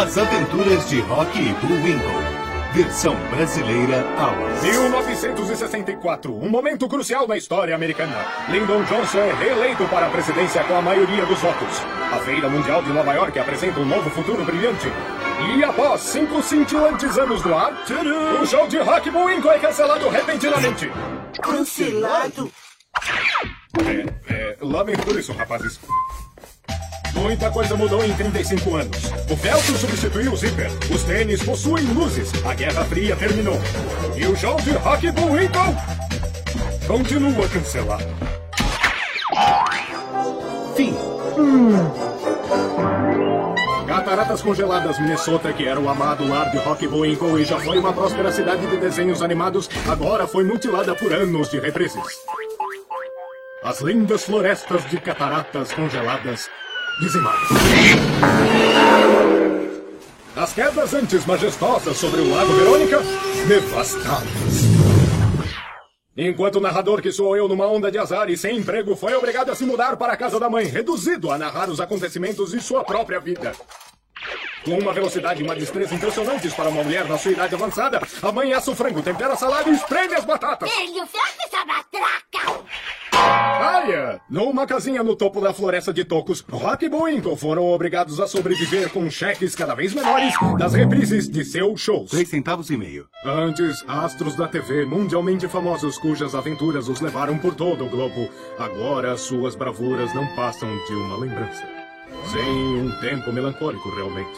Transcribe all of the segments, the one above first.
As Aventuras de Rocky e Bullwinkle. Versão brasileira Aulas. 1964, um momento crucial na história americana. Lyndon Johnson é reeleito para a presidência com a maioria dos votos. A Feira Mundial de Nova York apresenta um novo futuro brilhante. E após 5 cintilantes anos no ar, o show de Rocky Bullwinkle é cancelado repentinamente. Cancelado? Lamento por isso, rapazes. Muita coisa mudou em 35 anos. O feltro substituiu o zíper. Os tênis possuem luzes. A Guerra Fria terminou. E o show de Rocky Bullwinkle continua cancelado. Fim. Cataratas Congeladas, Minnesota, que era o amado lar de Rocky Bullwinkle e já foi uma próspera cidade de desenhos animados, agora foi mutilada por anos de reprises. As lindas florestas de cataratas congeladas dizimadas. As quedas antes majestosas sobre o Lago Verônica, devastadas. Enquanto o narrador, que sou eu numa onda de azar e sem emprego, foi obrigado a se mudar para a casa da mãe, reduzido a narrar os acontecimentos de sua própria vida. Com uma velocidade e uma destreza impressionantes para uma mulher na sua idade avançada, a mãe assa o frango, tempera a salada e espreme as batatas. Ele fez essa matraca! Olha, numa casinha no topo da floresta de tocos, Rocky e Bullwinkle foram obrigados a sobreviver com cheques cada vez menores das reprises de seus shows. 3,5 centavos. Antes, astros da TV mundialmente famosos cujas aventuras os levaram por todo o globo. Agora, suas bravuras não passam de uma lembrança. Sem um tempo melancólico, realmente.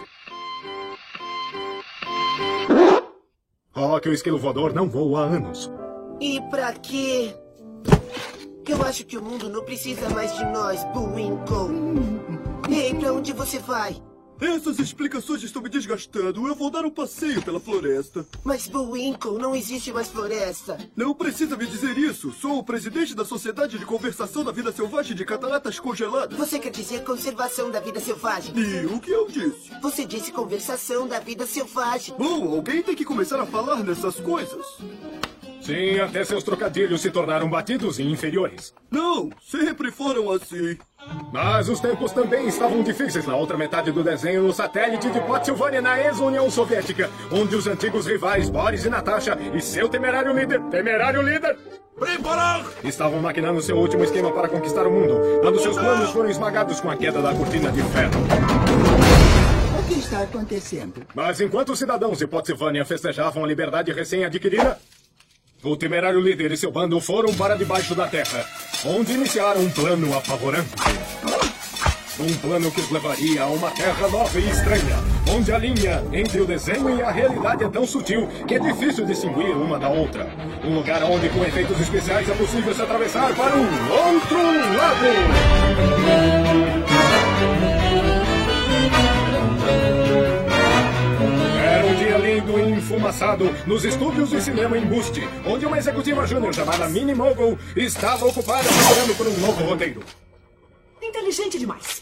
Rocky, o esquilo voador, não voa há anos. E pra quê? Eu acho que o mundo não precisa mais de nós, Bullwinkle. Ei, pra onde você vai? Essas explicações estão me desgastando. Eu vou dar um passeio pela floresta. Mas, Bullwinkle, não existe mais floresta. Não precisa me dizer isso. Sou o presidente da Sociedade de Conversação da Vida Selvagem de Cataratas Congeladas. Você quer dizer conservação da vida selvagem? E o que eu disse? Você disse conversação da vida selvagem. Bom, alguém tem que começar a falar nessas coisas. Sim, até seus trocadilhos se tornaram batidos e inferiores. Não, sempre foram assim. Mas os tempos também estavam difíceis na outra metade do desenho, no satélite de Potsilvânia, na ex-União Soviética, onde os antigos rivais Boris e Natasha e seu temerário líder, Preparar! estavam maquinando seu último esquema para conquistar o mundo, quando seus planos foram esmagados com a queda da cortina de ferro. O que está acontecendo? Mas enquanto os cidadãos de Potsilvânia festejavam a liberdade recém-adquirida, o temerário líder e seu bando foram para debaixo da terra, onde iniciaram um plano apavorante. Um plano que os levaria a uma terra nova e estranha, onde a linha entre o desenho e a realidade é tão sutil que é difícil distinguir uma da outra. Um lugar onde, com efeitos especiais, é possível se atravessar para um outro lado. Lindo e enfumaçado nos estúdios de cinema em Buste, onde uma executiva júnior chamada Minnie Mogul estava ocupada procurando por um novo roteiro. Inteligente demais.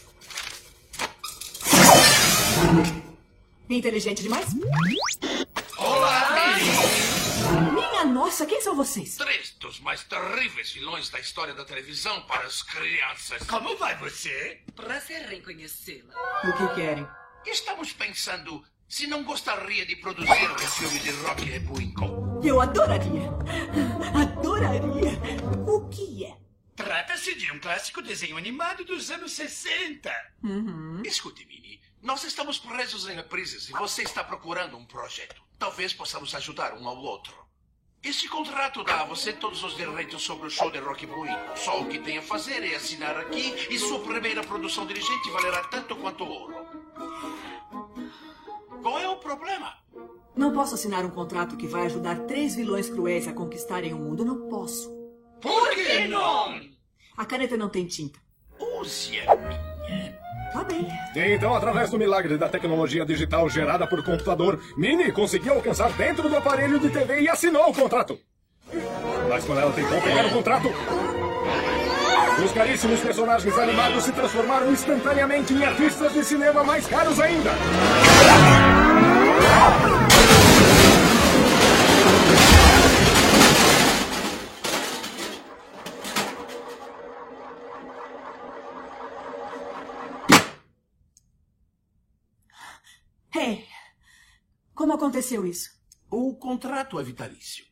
Inteligente demais? Olá, Minha nossa, quem são vocês? 3 dos mais terríveis vilões da história da televisão para as crianças. Como vai você? Prazer em conhecê-la. O que querem? Estamos pensando se não gostaria de produzir um filme de Rocky e Bullwinkle. Eu adoraria. Adoraria. O que é? Trata-se de um clássico desenho animado dos anos 60. Escute, Minnie. Nós estamos presos em reprises e você está procurando um projeto. Talvez possamos ajudar um ao outro. Este contrato dá a você todos os direitos sobre o show de Rocky Bullwinkle. Só o que tem a fazer é assinar aqui e sua primeira produção dirigente valerá tanto quanto ouro. Qual é o problema? Não posso assinar um contrato que vai ajudar 3 vilões cruéis a conquistarem o mundo. Não posso. Por que não? A caneta não tem tinta. Use a minha. Tá bem. Então, através do milagre da tecnologia digital gerada por computador, Minnie conseguiu alcançar dentro do aparelho de TV e assinou o contrato. Mas quando ela tentou pegar o contrato, os caríssimos personagens animados se transformaram instantaneamente em artistas de cinema mais caros ainda. Hey, Como aconteceu isso? O contrato é vitalício.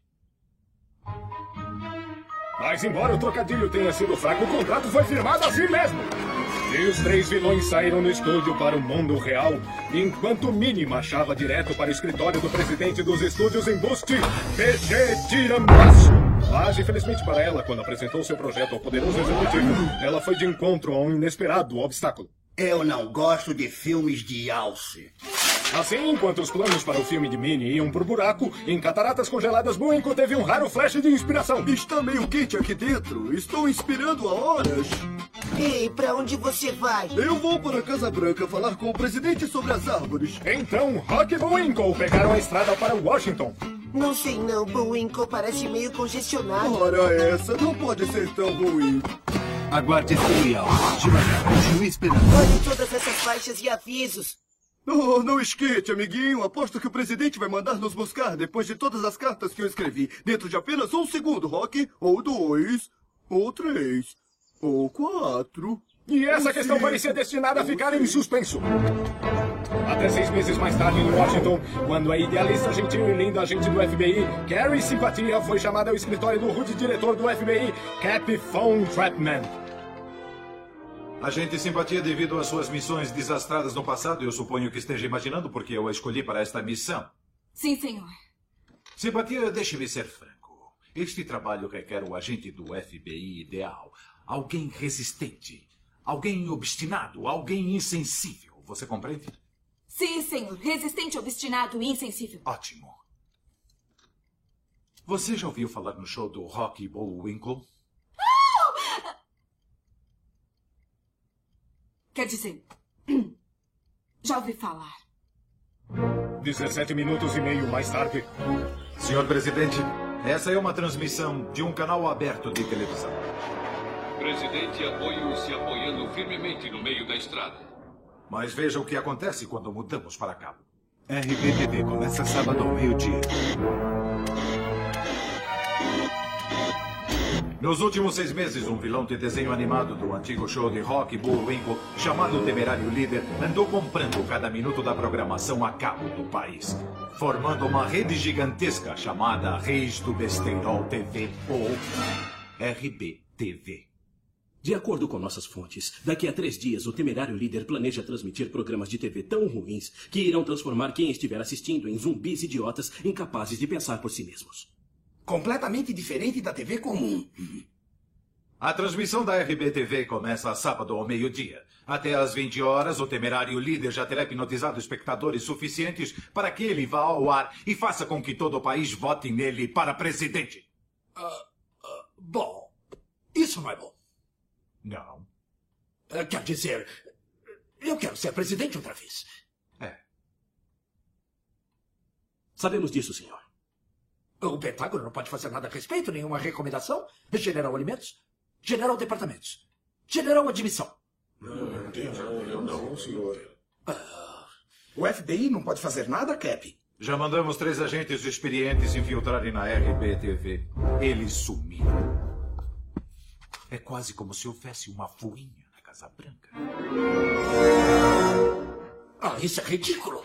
Mas embora o trocadilho tenha sido fraco, o contrato foi firmado assim mesmo. E os 3 vilões saíram do estúdio para o mundo real, enquanto Minnie marchava direto para o escritório do presidente dos estúdios em Buste, PG Tirambaço. Mas, infelizmente para ela, quando apresentou seu projeto ao poderoso executivo, ela foi de encontro a um inesperado obstáculo. Eu não gosto de filmes de alce. Assim, enquanto os planos para o filme de Minnie iam pro buraco, em Cataratas Congeladas, Bullwinkle teve um raro flash de inspiração. Está meio quente aqui dentro. Estou inspirando há horas. Ei, pra onde você vai? Eu vou para a Casa Branca falar com o presidente sobre as árvores. Então, Rock e Bullwinkle pegaram a estrada para Washington. Não sei não, Bullwinkle parece meio congestionado. Ora, essa não pode ser tão ruim. Aguarde esse real. Devagar, continue esperando. Olhe todas essas faixas e avisos. Oh, não esquente, amiguinho. Aposto que o presidente vai mandar nos buscar depois de todas as cartas que eu escrevi. Dentro de apenas 1 segundo, Rock. Ou 2, ou 3, ou 4. E essa questão parecia destinada a ficar em suspenso. Até 6 meses mais tarde, em Washington, quando a idealista, gentil e linda agente do FBI, Carrie Simpatia, foi chamada ao escritório do rude diretor do FBI, Cap Von Trappman. Agente Simpatia, devido às suas missões desastradas no passado, eu suponho que esteja imaginando porque eu a escolhi para esta missão. Sim, senhor. Simpatia, deixe-me ser franco. Este trabalho requer o agente do FBI ideal. Alguém resistente. Alguém obstinado. Alguém insensível. Você compreende? Sim, senhor. Resistente, obstinado e insensível. Ótimo. Você já ouviu falar no show do Rock e Bullwinkle? Quer dizer, já ouvi falar. 17 minutos e meio mais tarde. Senhor presidente, essa é uma transmissão de um canal aberto de televisão. Presidente, apoio se apoiando firmemente no meio da estrada. Mas veja o que acontece quando mudamos para cá. RBTV começa sábado ao meio-dia. Nos últimos 6 meses, um vilão de desenho animado do antigo show de Rock e Bullwinkle, chamado Temerário Líder, andou comprando cada minuto da programação a cabo do país, formando uma rede gigantesca chamada Reis do Besteirol TV, ou RBTV. De acordo com nossas fontes, daqui a 3 dias o Temerário Líder planeja transmitir programas de TV tão ruins que irão transformar quem estiver assistindo em zumbis idiotas incapazes de pensar por si mesmos. Completamente diferente da TV comum. A transmissão da RBTV começa sábado ao meio-dia. Até às 20 horas, o Temerário Líder já terá hipnotizado espectadores suficientes para que ele vá ao ar e faça com que todo o país vote nele para presidente. Bom, isso não é bom. Não. Quer dizer, eu quero ser presidente outra vez. Sabemos disso, senhor. O Pentágono não pode fazer nada a respeito, nenhuma recomendação? General Alimentos? General Departamentos? General Admissão? Não, senhor. O FBI não pode fazer nada, Cap? Já mandamos 3 agentes experientes infiltrarem na RBTV. Eles sumiram. É quase como se houvesse uma fuinha na Casa Branca. Isso é ridículo.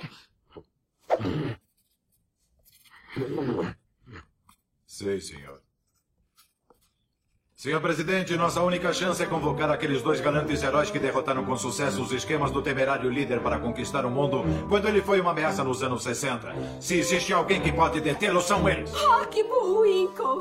Sei, senhor. Senhor presidente, nossa única chance é convocar aqueles 2 galantes heróis que derrotaram com sucesso os esquemas do Temerário Líder para conquistar o mundo quando ele foi uma ameaça nos anos 60. Se existe alguém que pode detê-lo, são eles. Rock Bullwinkle.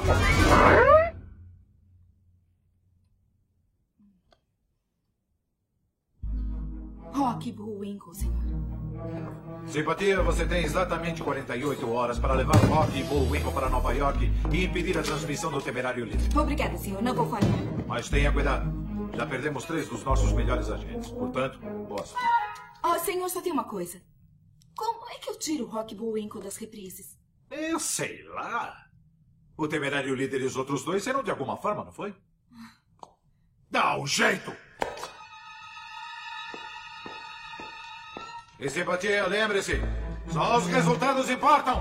Rock Bullwinkle, senhor. Simpatia, você tem exatamente 48 horas para levar Rock e Bullwinkle para Nova York e impedir a transmissão do Temerário Líder. Obrigada, senhor. Não vou falhar. Mas tenha cuidado. Já perdemos 3 dos nossos melhores agentes. Portanto, boa sorte. Senhor, só tem uma coisa. Como é que eu tiro o Rock Bullwinkle das reprises? Eu sei lá. O Temerário Líder e os outros 2 serão de alguma forma, não foi? Dá um jeito! E simpatia, lembre-se, só os resultados importam!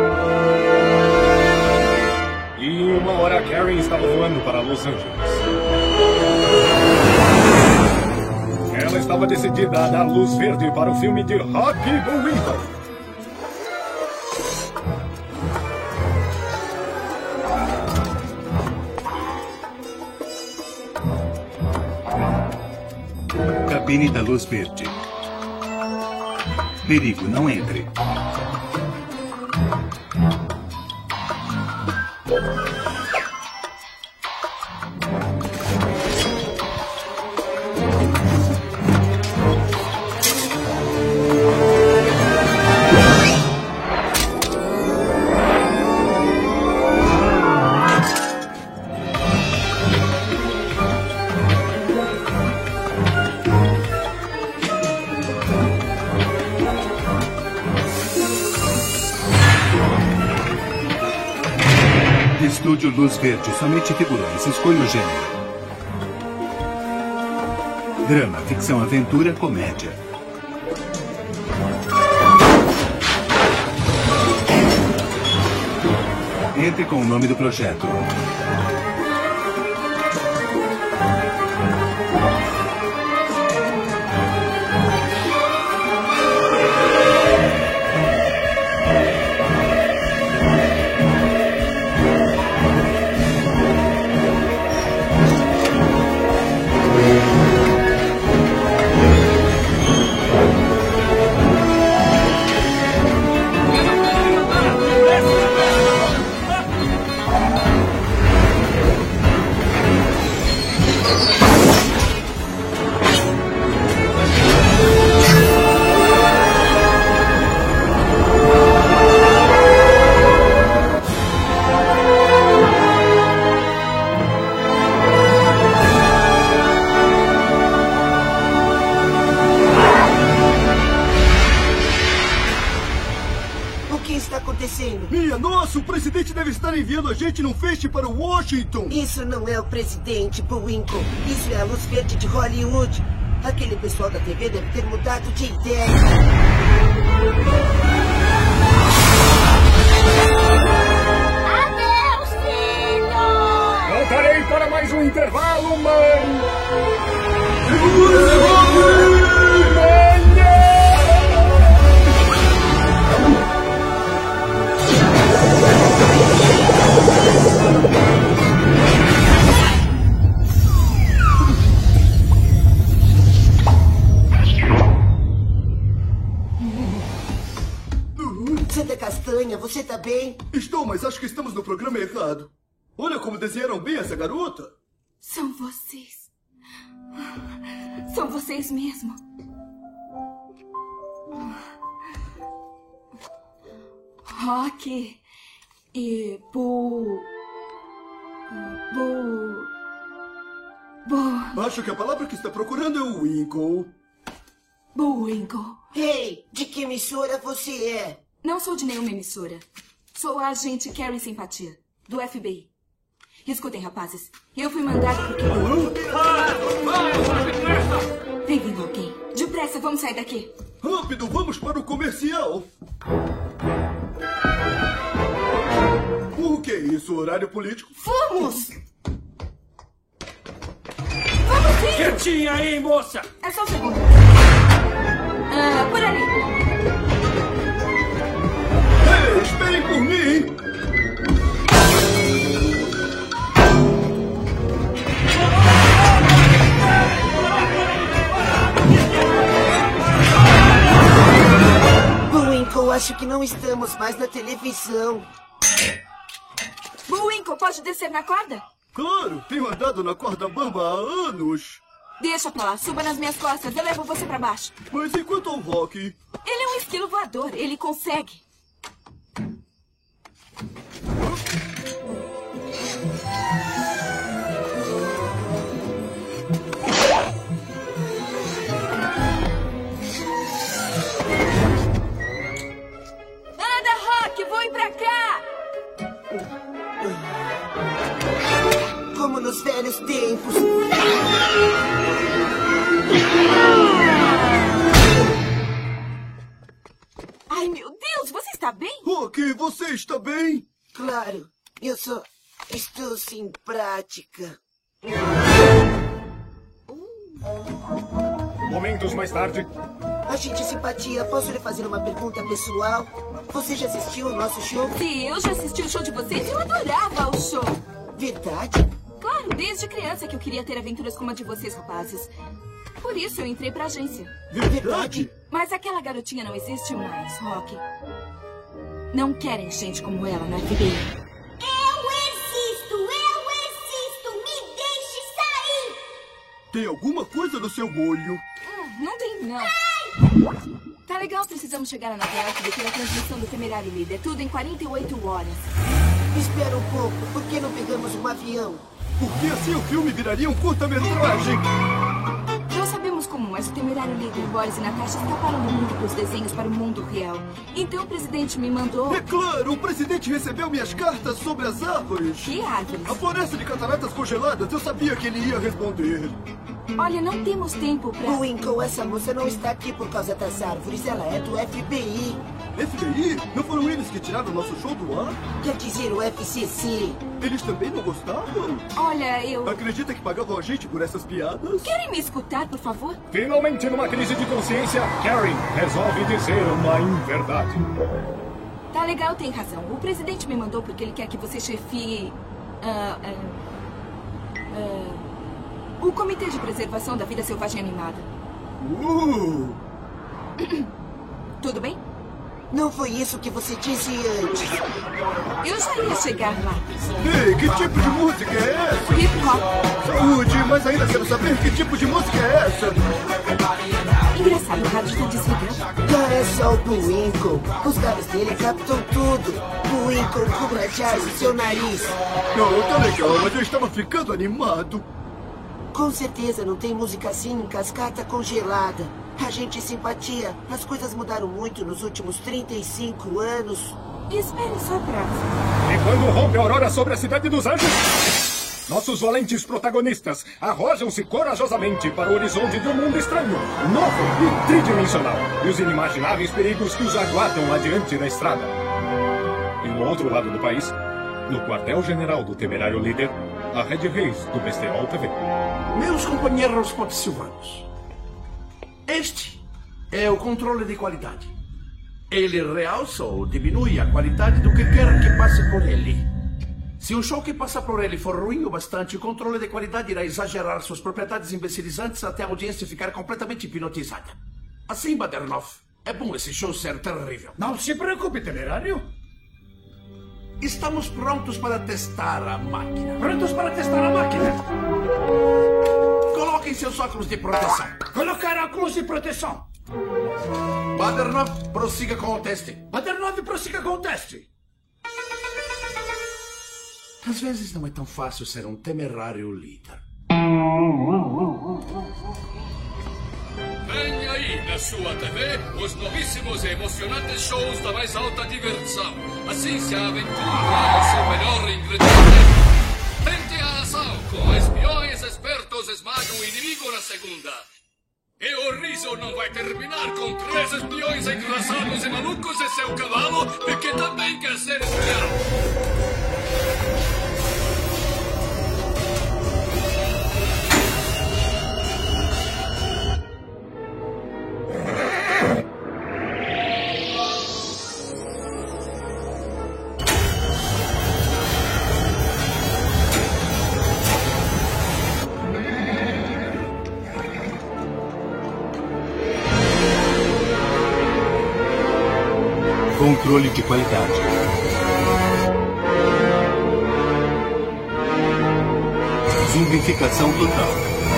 E em 1 hora, Karen estava voando para Los Angeles. estava decidida a dar luz verde para o filme de Rocky Bullwinkle. Cabine da luz verde. Perigo, não entre. Estúdio Luz Verde, somente figurões. Escolha o gênero. Drama, ficção, aventura, comédia. Entre com o nome do projeto. Minha nossa, o presidente deve estar enviando a gente num feixe para Washington. Isso não é o presidente, Bullwinkle. Isso é a luz verde de Hollywood. Aquele pessoal da TV deve ter mudado de ideia. Adeus, filho! Voltarei para mais um intervalo, mãe! Santa Castanha, você tá bem? Estou, mas acho que estamos no programa errado. Olha como desenharam bem essa garota. São vocês. São vocês mesmo. Rocky e Acho que a palavra que está procurando é o Winkle. Bullwinkle. Ei, de que emissora você é? Não sou de nenhuma emissora. Sou a agente Carrie Simpatia, do FBI. Escutem, rapazes. Eu fui mandada porque... Vem vindo alguém. Depressa, vamos sair daqui. Rápido, vamos para o comercial. O que é isso? Horário político? Vamos! Vamos sim! Quietinha aí, moça! É só um segundo. Por ali. Ei, esperem por mim! Bullwinkle, acho que não estamos mais na televisão. Bullwinkle, pode descer na corda? Claro, tenho andado na corda bamba há anos. Deixa pra lá, suba nas minhas costas, eu levo você pra baixo. Mas e quanto ao Rocky? Ele é um esquilo voador, ele consegue. Anda, Rocky, voe pra cá! Como nos velhos tempos. Ai, meu Deus, você está bem? Rocky, você está bem? Claro, eu só estou sem prática. Momentos mais tarde. Agente Simpatia, posso lhe fazer uma pergunta pessoal? Você já assistiu ao nosso show? Sim, eu já assisti o show de vocês e eu adorava o show. Verdade? Claro, desde criança que eu queria ter aventuras como a de vocês, rapazes. Por isso eu entrei pra agência. Verdade? Mas aquela garotinha não existe mais, Rock. Não querem gente como ela na FBI. Eu existo! Me deixe sair! Tem alguma coisa no seu olho? Não tem, não. Tá legal, precisamos chegar a Nova York e ter a transmissão do Temerário Líder. Tudo em 48 horas. Espera um pouco. Por que não pegamos um avião? Porque assim o filme viraria um curta-metragem. Não sabemos como, mas o Temerário Líder, Boris e Natasha escaparam do mundo dos desenhos para o mundo real. Então o presidente me mandou... É claro, o presidente recebeu minhas cartas sobre as árvores. Que árvores? A floresta de cataratas congeladas, eu sabia que ele ia responder. Olha, não temos tempo pra... Bullwinkle, essa moça não está aqui por causa das árvores. Ela é do FBI. FBI? Não foram eles que tiraram nosso show do ar? Quer dizer, o FCC. Eles também não gostavam? Olha, eu... Acredita que pagavam a gente por essas piadas? Querem me escutar, por favor? Finalmente, numa crise de consciência, Karen resolve dizer uma inverdade. Tá legal, tem razão. O presidente me mandou porque ele quer que você chefie... o Comitê de Preservação da Vida Selvagem Animada. Tudo bem? Não foi isso que você disse antes. Eu já ia chegar lá. Ei, que tipo de música é essa? Hip hop. Saúde, mas ainda quero saber que tipo de música é essa. Engraçado, o rádio está desligado. É só o Bullwinkle. Os caras dele captam tudo. Bullwinkle, cubra jazz e seu nariz. Não, tá legal, mas eu estava ficando animado. Com certeza não tem música assim em cascata congelada. Agente Simpatia, as coisas mudaram muito nos últimos 35 anos. Espere só pra... E quando rompe a aurora sobre a cidade dos anjos, nossos valentes protagonistas arrojam-se corajosamente para o horizonte de um mundo estranho, novo e tridimensional, e os inimagináveis perigos que os aguardam adiante da estrada. E no outro lado do país, no quartel-general do Temerário Líder, a Red Reis do Besterol TV. Meus companheiros potsilvanos, este é o controle de qualidade. Ele realça ou diminui a qualidade do que quer que passe por ele. Se o show que passa por ele for ruim o bastante, o controle de qualidade irá exagerar suas propriedades imbecilizantes até a audiência ficar completamente hipnotizada. Assim, Badernov, é bom esse show ser terrível. Não se preocupe, Temerário. Estamos prontos para testar a máquina. Prontos para testar a máquina? Coloquem seus óculos de proteção. Colocar óculos de proteção. Badernov, prossiga com o teste. Badernov, prossiga com o teste. Às vezes não é tão fácil ser um temerário líder. Vem aí na sua TV os novíssimos e emocionantes shows da mais alta diversão. Assim se a aventura é seu melhor ingrediente. Tente a ação com espiões espertos esmagam o inimigo na segunda. E o riso não vai terminar com 3 espiões engraçados e malucos e seu cavalo, que também quer ser espião. Controle de qualidade. Zumbificação total.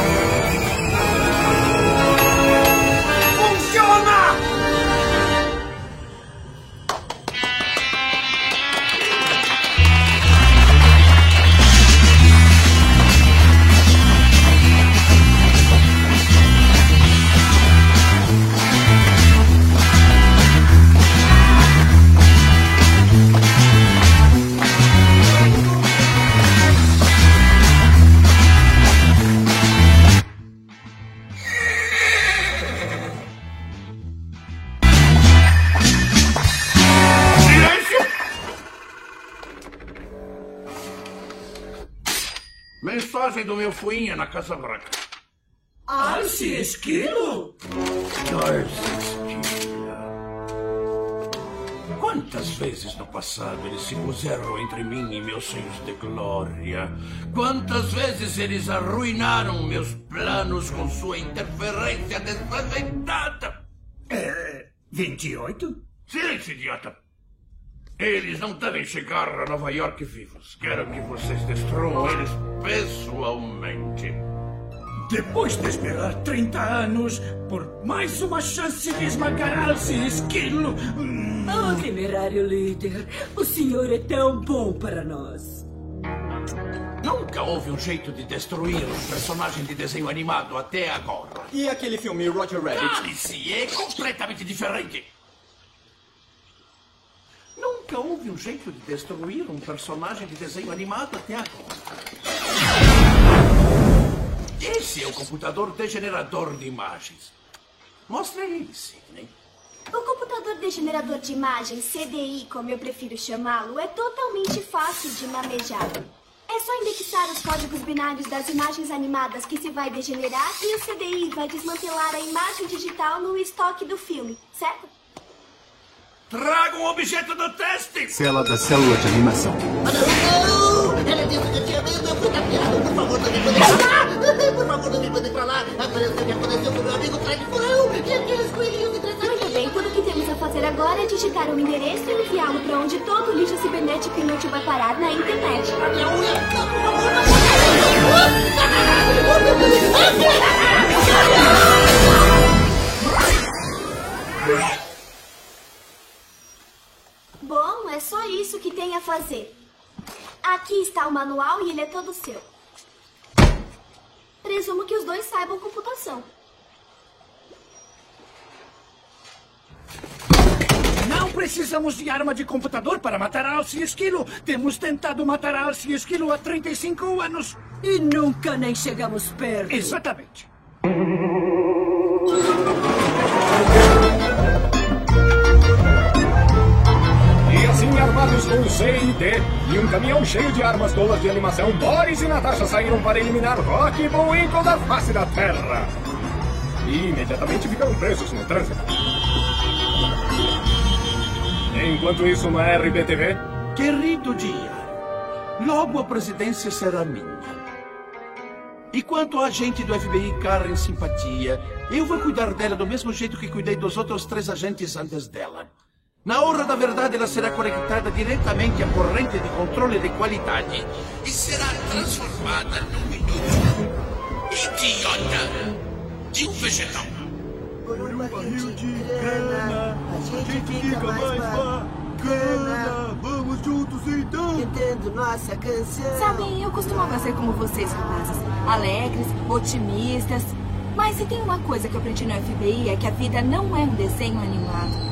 Funciona! Mensagem do meu fuinha na Casa Branca. Darcy Esquilo? Darcy Esquilo. Quantas vezes no passado eles se puseram entre mim e meus sonhos de glória? Quantas vezes eles arruinaram meus planos com sua interferência desajeitada? 28? Silêncio, idiota! Eles não devem chegar a Nova York vivos. Quero que vocês destruam eles pessoalmente. Depois de esperar 30 anos por mais uma chance de esmagar Darcy Esquilo... Oh, temerário líder, o senhor é tão bom para nós. Nunca houve um jeito de destruir um personagem de desenho animado até agora. E aquele filme Roger Rabbit? Cale-se, é completamente diferente. Nunca houve um jeito de destruir um personagem de desenho animado até agora. Esse é o computador degenerador de imagens. Mostra ele, Sidney. O computador degenerador de imagens, CDI, como eu prefiro chamá-lo, é totalmente fácil de manejar. É só indexar os códigos binários das imagens animadas que se vai degenerar e o CDI vai desmantelar a imagem digital no estoque do filme, certo? Traga um objeto do teste! Cela da célula de animação. Ela disse que eu tinha medo, eu fui tapeado. Por favor, não me mandem pra lá. Por favor, não me mandem pra lá. Apareceu o que aconteceu com meu amigo Furão. E aqueles coelhinhos de 3 anos. Muito bem, tudo que temos a fazer agora é digitar um endereço e enviá-lo para onde todo o lixo cibernético inútil vai parar na internet. A minha unha, não, por favor, não. Bom, é só isso que tem a fazer. Aqui está o manual e ele é todo seu. Presumo que os dois saibam computação. Não precisamos de arma de computador para matar Darcy Esquilo. Temos tentado matar Darcy Esquilo há 35 anos. E nunca nem chegamos perto. Exatamente. E assim, armados com C e D e um caminhão cheio de armas tolas de animação, Boris e Natasha saíram para eliminar Rocky e Bullwinkle da face da Terra. E imediatamente ficaram presos no trânsito. Enquanto isso, na RBTV... Querido dia, logo a presidência será minha. E quanto a agente do FBI Karen Simpatia, eu vou cuidar dela do mesmo jeito que cuidei dos outros 3 agentes antes dela. Na hora da verdade, ela será conectada diretamente à corrente de controle de qualidade e será transformada num inútil idiota de um vegetal. Por um barril de grana, a gente fica mais bacana. Vamos juntos então. Cantando nossa canção. Sabem, eu costumava ser como vocês, rapazes. Alegres, otimistas. Mas se tem uma coisa que eu aprendi no FBI é que a vida não é um desenho animado.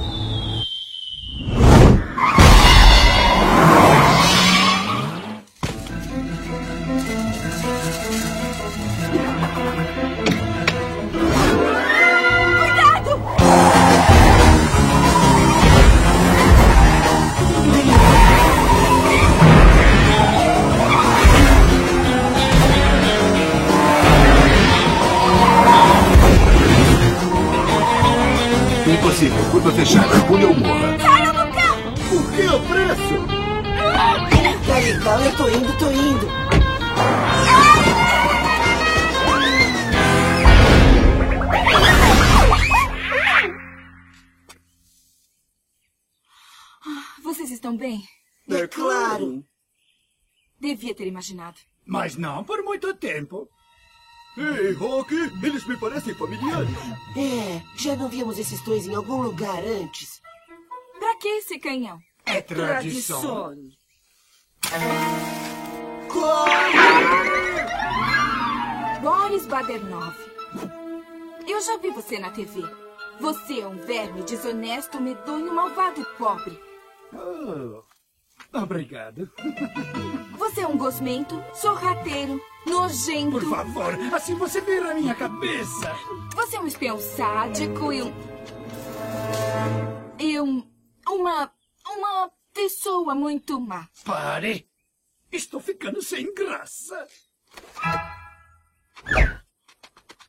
Impossível, curva fechada, pule ou morra. Saiam do carro! Por que apresso? Tá legal, eu tô indo. Vocês estão bem? É claro. Devia ter imaginado. Mas não por muito tempo. Ei, Rocky, eles me parecem familiares. É, já não víamos esses dois em algum lugar antes. Pra que esse canhão? É tradição. Boris Badernov. Eu já vi você na TV. Você é um verme desonesto, medonho, malvado e pobre. Obrigado. Você é um gosmento, sorrateiro, nojento. Por favor, assim você vira a minha cabeça. Você é um espião sádico e uma pessoa muito má. Pare. Estou ficando sem graça.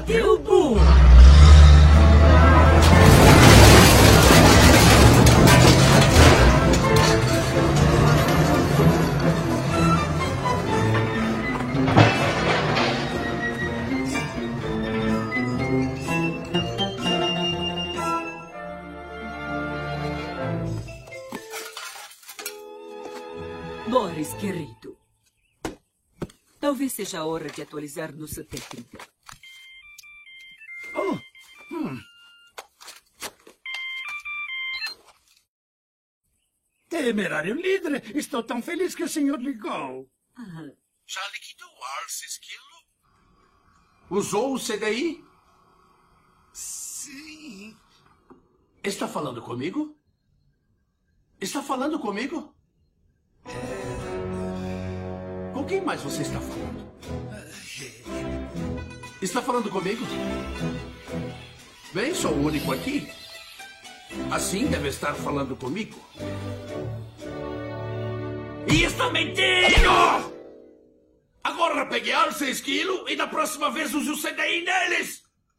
Cadê o Boom? Boris, querido. Talvez seja a hora de atualizar nossa técnica. Temerário líder, estou tão feliz que o senhor ligou. Já liquidou o Arce Esquilo? Usou o CDI? Sim. Está falando comigo? Está falando comigo? Com quem mais você está falando? Está falando comigo? Bem, sou o único aqui. Assim deve estar falando comigo. E está mentindo! Agora pegue Arce Esquilo e da próxima vez use o CDI neles!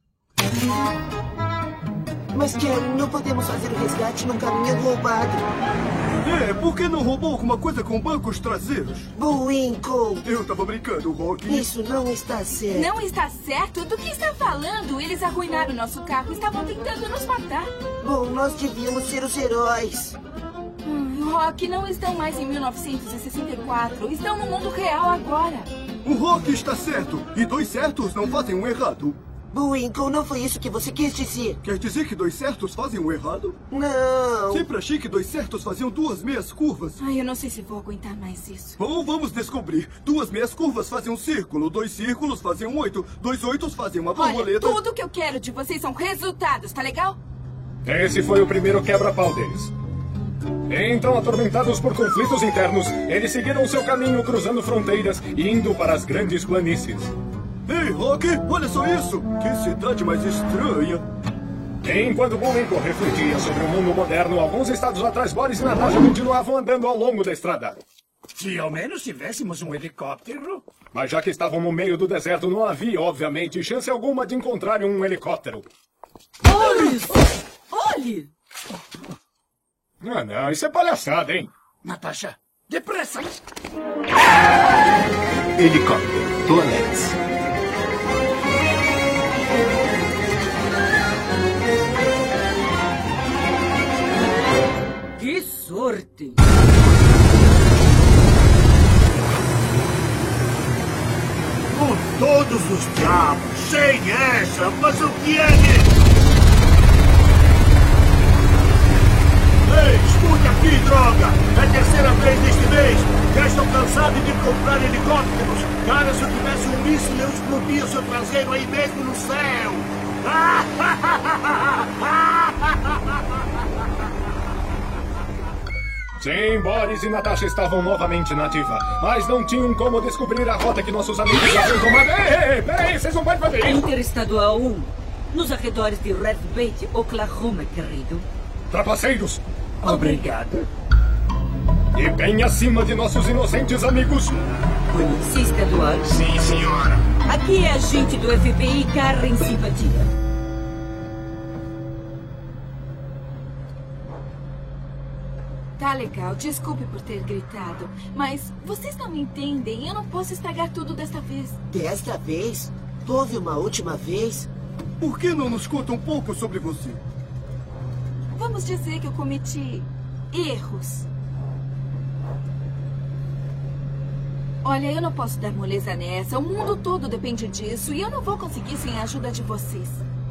Mas, Jerry, não podemos fazer o resgate num caminhão roubado. Por que não roubou alguma coisa com bancos traseiros? Bullwinkle! Eu tava brincando, Rock. Isso não está certo. Não está certo? Do que está falando? Eles arruinaram nosso carro. Estavam tentando nos matar. Bom, nós devíamos ser os heróis. Rock, não estão mais em 1964. Estão no mundo real agora. O Rock está certo. E 2 certos não fazem um errado. Bullwinkle, não foi isso que você quis dizer. Quer dizer que 2 certos fazem um errado? Não. Sempre achei que 2 certos faziam 2 meias curvas. Ai, eu não sei se vou aguentar mais isso. Bom, vamos descobrir. 2 meias curvas fazem um círculo, 2 círculos fazem um 8, 2 8s fazem uma borboleta. Olha, tudo que eu quero de vocês são resultados, tá legal? Esse foi o primeiro quebra-pau deles. Então, atormentados por conflitos internos, eles seguiram seu caminho cruzando fronteiras e indo para as grandes planícies. Ei, Rock, olha só isso! Que cidade mais estranha! Enquanto Bullwinkle refletia sobre o mundo moderno, alguns estados atrás, Boris e Natasha continuavam andando ao longo da estrada. Se ao menos tivéssemos um helicóptero. Mas já que estavam no meio do deserto, não havia, obviamente, chance alguma de encontrarem um helicóptero. Boris! Olhe! Ah, não, isso é palhaçada, hein? Natasha, depressa! Helicóptero, Planetes. Que sorte! Com todos os diabos, sem essa, mas o que é que... Ei, escute aqui, droga! É a terceira vez deste mês! Já estou cansado de comprar helicópteros! Cara, se eu tivesse um míssil, eu explodia o seu traseiro aí mesmo no céu! Sim, Boris e Natasha estavam novamente na ativa, mas não tinham como descobrir a rota que nossos amigos haviam tomado. Ei, peraí, vocês não podem fazer isso! Interestadual 1, nos arredores de Red Bank, Oklahoma, querido. Trapaceiros! Obrigado. E bem acima de nossos inocentes amigos. Polícia Estadual? Sim, senhora. Aqui é agente do FBI, Karen Simpatia. Tá legal, desculpe por ter gritado, mas vocês não entendem, eu não posso estragar tudo desta vez. Desta vez? Houve uma última vez? Por que não nos conta um pouco sobre você? Vamos dizer que eu cometi erros. Olha, eu não posso dar moleza nessa. O mundo todo depende disso e eu não vou conseguir sem a ajuda de vocês.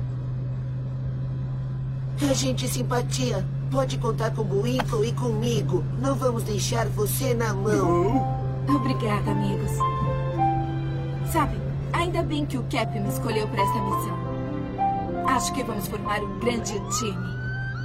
Agente Simpatia, pode contar com Bullwinkle e comigo. Não vamos deixar você na mão. Obrigada, amigos. Sabe, ainda bem que o Cap me escolheu para esta missão. Acho que vamos formar um grande time.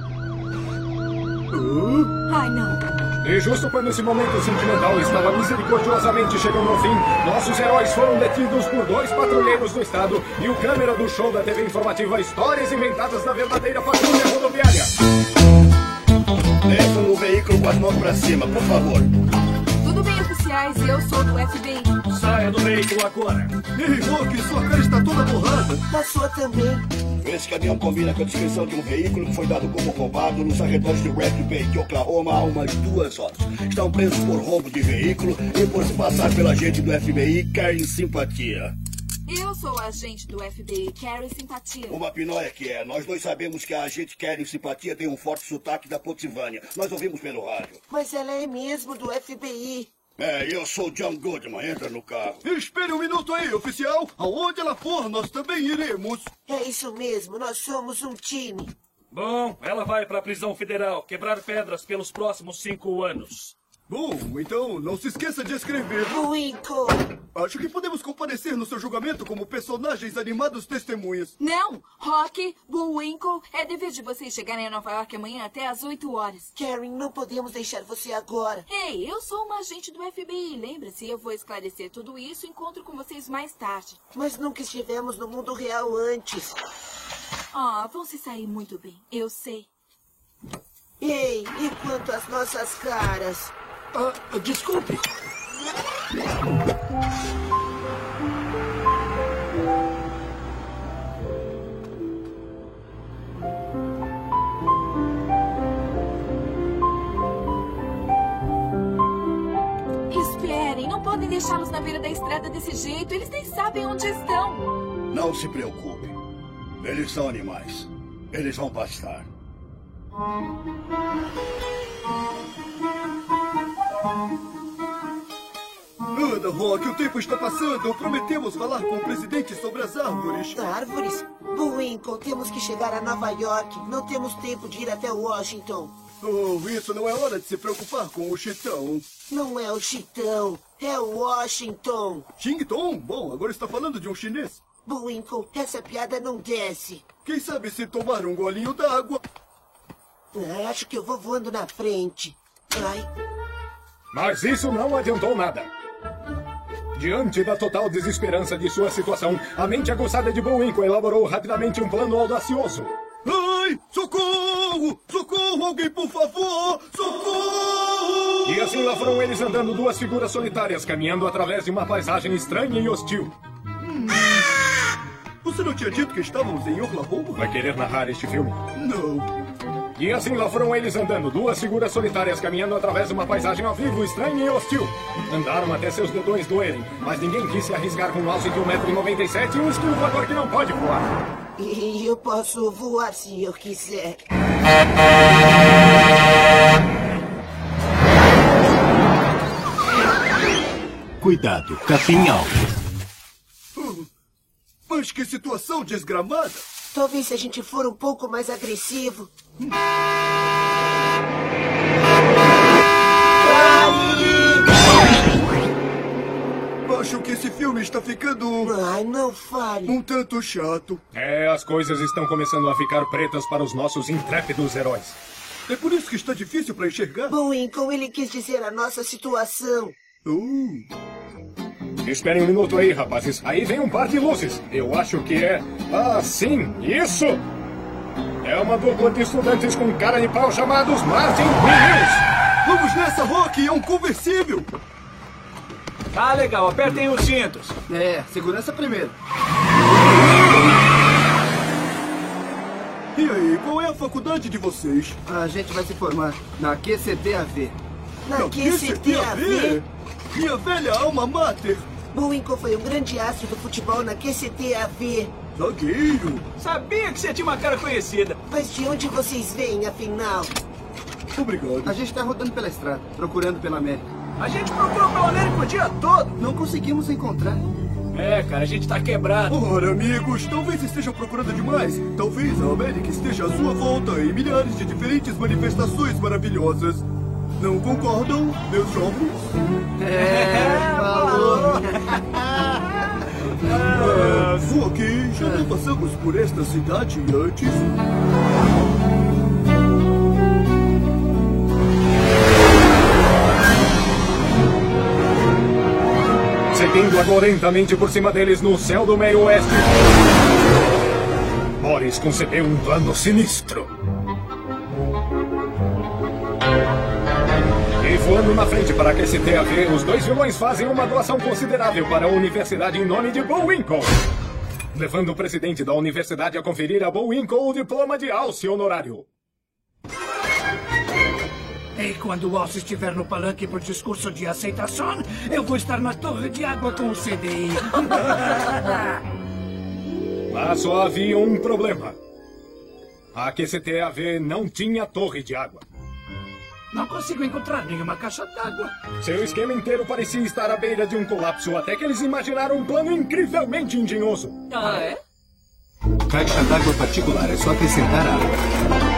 Ai, não. E justo quando esse momento sentimental estava misericordiosamente chegando ao fim, nossos heróis foram detidos por 2 patrulheiros do estado e o câmera do show da TV informativa Histórias Inventadas na Verdadeira Patrulha Rodoviária. Desçam no veículo com as mãos pra cima, por favor. Tudo bem, oficiais, eu sou do FBI. Saia do veículo agora. Ei, Rock, sua cara está toda borrada. A sua também. Esse caminhão combina com a descrição de um veículo que foi dado como roubado nos arredores de Rapid Bay, de Oklahoma, há umas 2 horas. Estão presos por roubo de veículo e por se passar pela agente do FBI, querem simpatia. Eu sou a agente do FBI, quero simpatia. Uma pinóia que é. Nós dois sabemos que a agente Karen Simpatia tem um forte sotaque da Pensilvânia. Nós ouvimos pelo rádio. Mas ela é mesmo do FBI. Eu sou John Goodman. Entra no carro. Espere um minuto aí, oficial. Aonde ela for, nós também iremos. É isso mesmo, nós somos um time. Bom, ela vai para a prisão federal, quebrar pedras pelos próximos 5 anos. Bom, então não se esqueça de escrever. Bullwinkle. Acho que podemos comparecer no seu julgamento como personagens animados testemunhas. Não, Rocky, Bullwinkle, é dever de vocês chegarem a Nova York amanhã até às 8 horas. Karen, não podemos deixar você agora. Ei, eu sou uma agente do FBI, lembre-se, eu vou esclarecer tudo isso e encontro com vocês mais tarde. Mas nunca estivemos no mundo real antes. Vão se sair muito bem, eu sei. Ei, e quanto às nossas caras? Desculpe. Esperem, não podem deixá-los na beira da estrada desse jeito. Eles nem sabem onde estão. Não se preocupe. Eles são animais. Eles vão pastar. Anda, Rock, o tempo está passando. Prometemos falar com o presidente sobre as árvores. Árvores? Bullwinkle, temos que chegar a Nova York. Não temos tempo de ir até Washington. Oh, isso não é hora de se preocupar com o Chitão. Não é o Chitão, é o Washington. Chington? Bom, agora está falando de um chinês. Bullwinkle, essa piada não desce. Quem sabe se tomar um golinho d'água. Acho que eu vou voando na frente. Ai. Mas isso não adiantou nada. Diante da total desesperança de sua situação, a mente aguçada de Bullwinkle elaborou rapidamente um plano audacioso. Ai! Socorro! Socorro! Alguém, por favor! Socorro! E assim lá foram eles andando, 2 figuras solitárias, caminhando através de uma paisagem estranha e hostil. Você não tinha dito que estávamos em Oklahoma? Vai querer narrar este filme? Não. E assim lá foram eles andando, 2 figuras solitárias caminhando através de uma paisagem ao vivo, estranha e hostil. Andaram até seus dedões doerem, mas ninguém quis se arriscar com um alce de 1,97 m e um esquilo voador que não pode voar. E eu posso voar se eu quiser. Cuidado, capim alto. Mas que situação desgramada! Talvez se a gente for um pouco mais agressivo. Acho que esse filme está ficando... Ai, não fale. Um tanto chato. As coisas estão começando a ficar pretas para os nossos intrépidos heróis. É por isso que está difícil para enxergar? Bullwinkle, ele quis dizer a nossa situação. Esperem um minuto aí, rapazes. Aí vem um par de luzes. Eu acho que é... sim, isso! É uma dupla de estudantes com cara de pau chamados Martin e Wills. Vamos nessa, Rock! É um conversível! Tá legal, apertem os cintos. Segurança primeiro. E aí, qual é a faculdade de vocês? A gente vai se formar na QCTAV. Na QCTAV? Minha velha alma mater. Bullwinkle foi um grande astro do futebol na QCTAV. Zagueiro. Sabia que você tinha uma cara conhecida. Mas de onde vocês vêm, afinal? Obrigado. A gente tá rodando pela estrada, procurando pela América. A gente procurou pela América o dia todo. Não conseguimos encontrar. Cara, a gente tá quebrado. Ora, amigos, talvez estejam procurando demais. Talvez a América esteja à sua volta em milhares de diferentes manifestações maravilhosas. Não concordam, meus jovens? Falou. Ok, já não passamos por esta cidade antes? Seguindo agora lentamente por cima deles no céu do meio oeste, Boris concebeu um plano sinistro. E voando na frente para a QCTAV, os 2 vilões fazem uma doação considerável para a universidade em nome de Bullwinkle. levando o presidente da universidade a conferir a Bullwinkle o diploma de alce honorário. E quando o Alce estiver no palanque para o discurso de aceitação, eu vou estar na torre de água com o CDI. Mas só havia um problema. A QCTAV não tinha torre de água. Não consigo encontrar nenhuma caixa d'água. Seu esquema inteiro parecia estar à beira de um colapso, até que eles imaginaram um plano incrivelmente engenhoso. Ah, é? Caixa d'água particular, é só acrescentar água.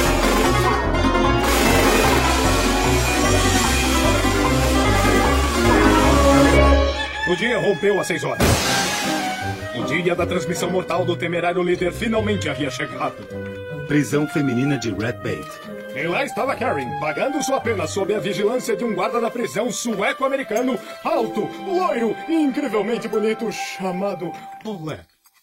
O dia rompeu às 6 horas. O dia da transmissão mortal do temerário líder finalmente havia chegado. Prisão feminina de Red Bait. E lá estava Karen, pagando sua pena sob a vigilância de um guarda da prisão sueco-americano, alto, loiro e incrivelmente bonito, chamado Olé.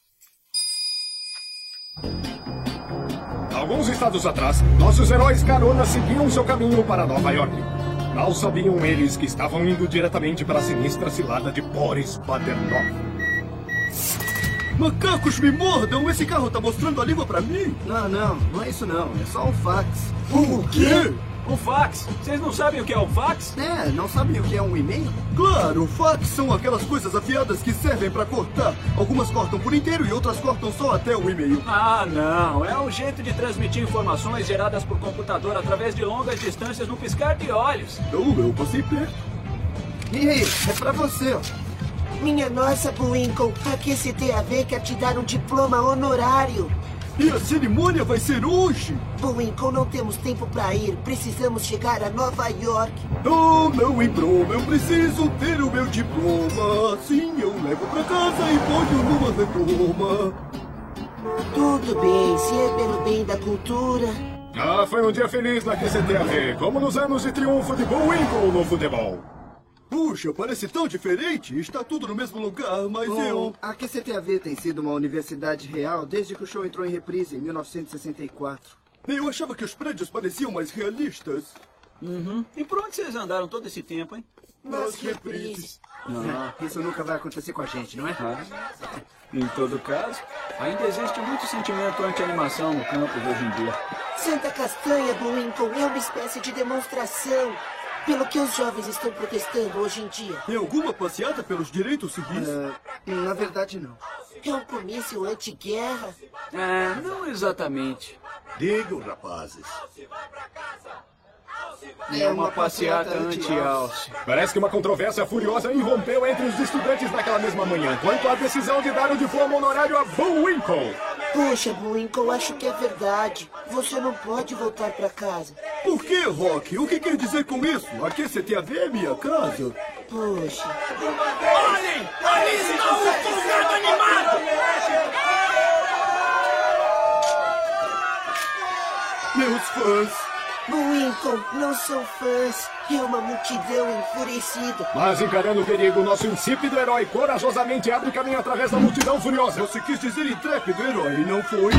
Alguns estados atrás, nossos heróis carona seguiam seu caminho para Nova York. Mal sabiam eles que estavam indo diretamente para a sinistra cilada de Boris Badenov. Macacos me mordam! Esse carro tá mostrando a língua pra mim? Não é isso não. É só um fax. O quê? Um fax? Vocês não sabem o que é um fax? Não sabem o que é um e-mail? Claro, fax são aquelas coisas afiadas que servem pra cortar. Algumas cortam por inteiro e outras cortam só até o e-mail. Ah, não. É um jeito de transmitir informações geradas por computador através de longas distâncias no piscar de olhos. Eu passei perto. E aí, é pra você, ó. Minha nossa, Bullwinkle, a QCTAV quer te dar um diploma honorário. E a cerimônia vai ser hoje? Bullwinkle, não temos tempo pra ir. Precisamos chegar a Nova York. Oh, não, em broma, eu preciso ter o meu diploma. Assim eu levo pra casa e ponho numa redoma. Tudo bem, se é pelo bem da cultura. Ah, foi um dia feliz na QCTAV, como nos anos de triunfo de Bullwinkle no futebol. Puxa, parece tão diferente. Está tudo no mesmo lugar, mas A QCTAV tem sido uma universidade real desde que o show entrou em reprise em 1964. Eu achava que os prédios pareciam mais realistas. E por onde vocês andaram todo esse tempo, hein? Nas reprises. Isso nunca vai acontecer com a gente, não é? Em todo caso, ainda existe muito sentimento anti-animação no campus hoje em dia. Santa Castanha, Bullwinkle, é uma espécie de demonstração. Pelo que os jovens estão protestando hoje em dia. É alguma passeata pelos direitos civis? Na verdade, não. É um comício anti-guerra? Não exatamente. Digam, rapazes. É uma passeata anti-alce. Parece que uma controvérsia furiosa irrompeu entre os estudantes naquela mesma manhã, quanto à decisão de dar o diploma honorário a Bullwinkle. Puxa, Bullwinkle, acho que é verdade. Você não pode voltar pra casa. Por que, Rock? O que quer dizer com isso? A QCTAV é minha casa. Puxa. Olhem! Ali está o folgado animado! Meus fãs. Bullwinkle, não são fãs. É uma multidão enfurecida. Mas encarando o perigo, nosso insípido herói corajosamente abre caminho através da multidão furiosa. Você quis dizer intrépido herói, não foi?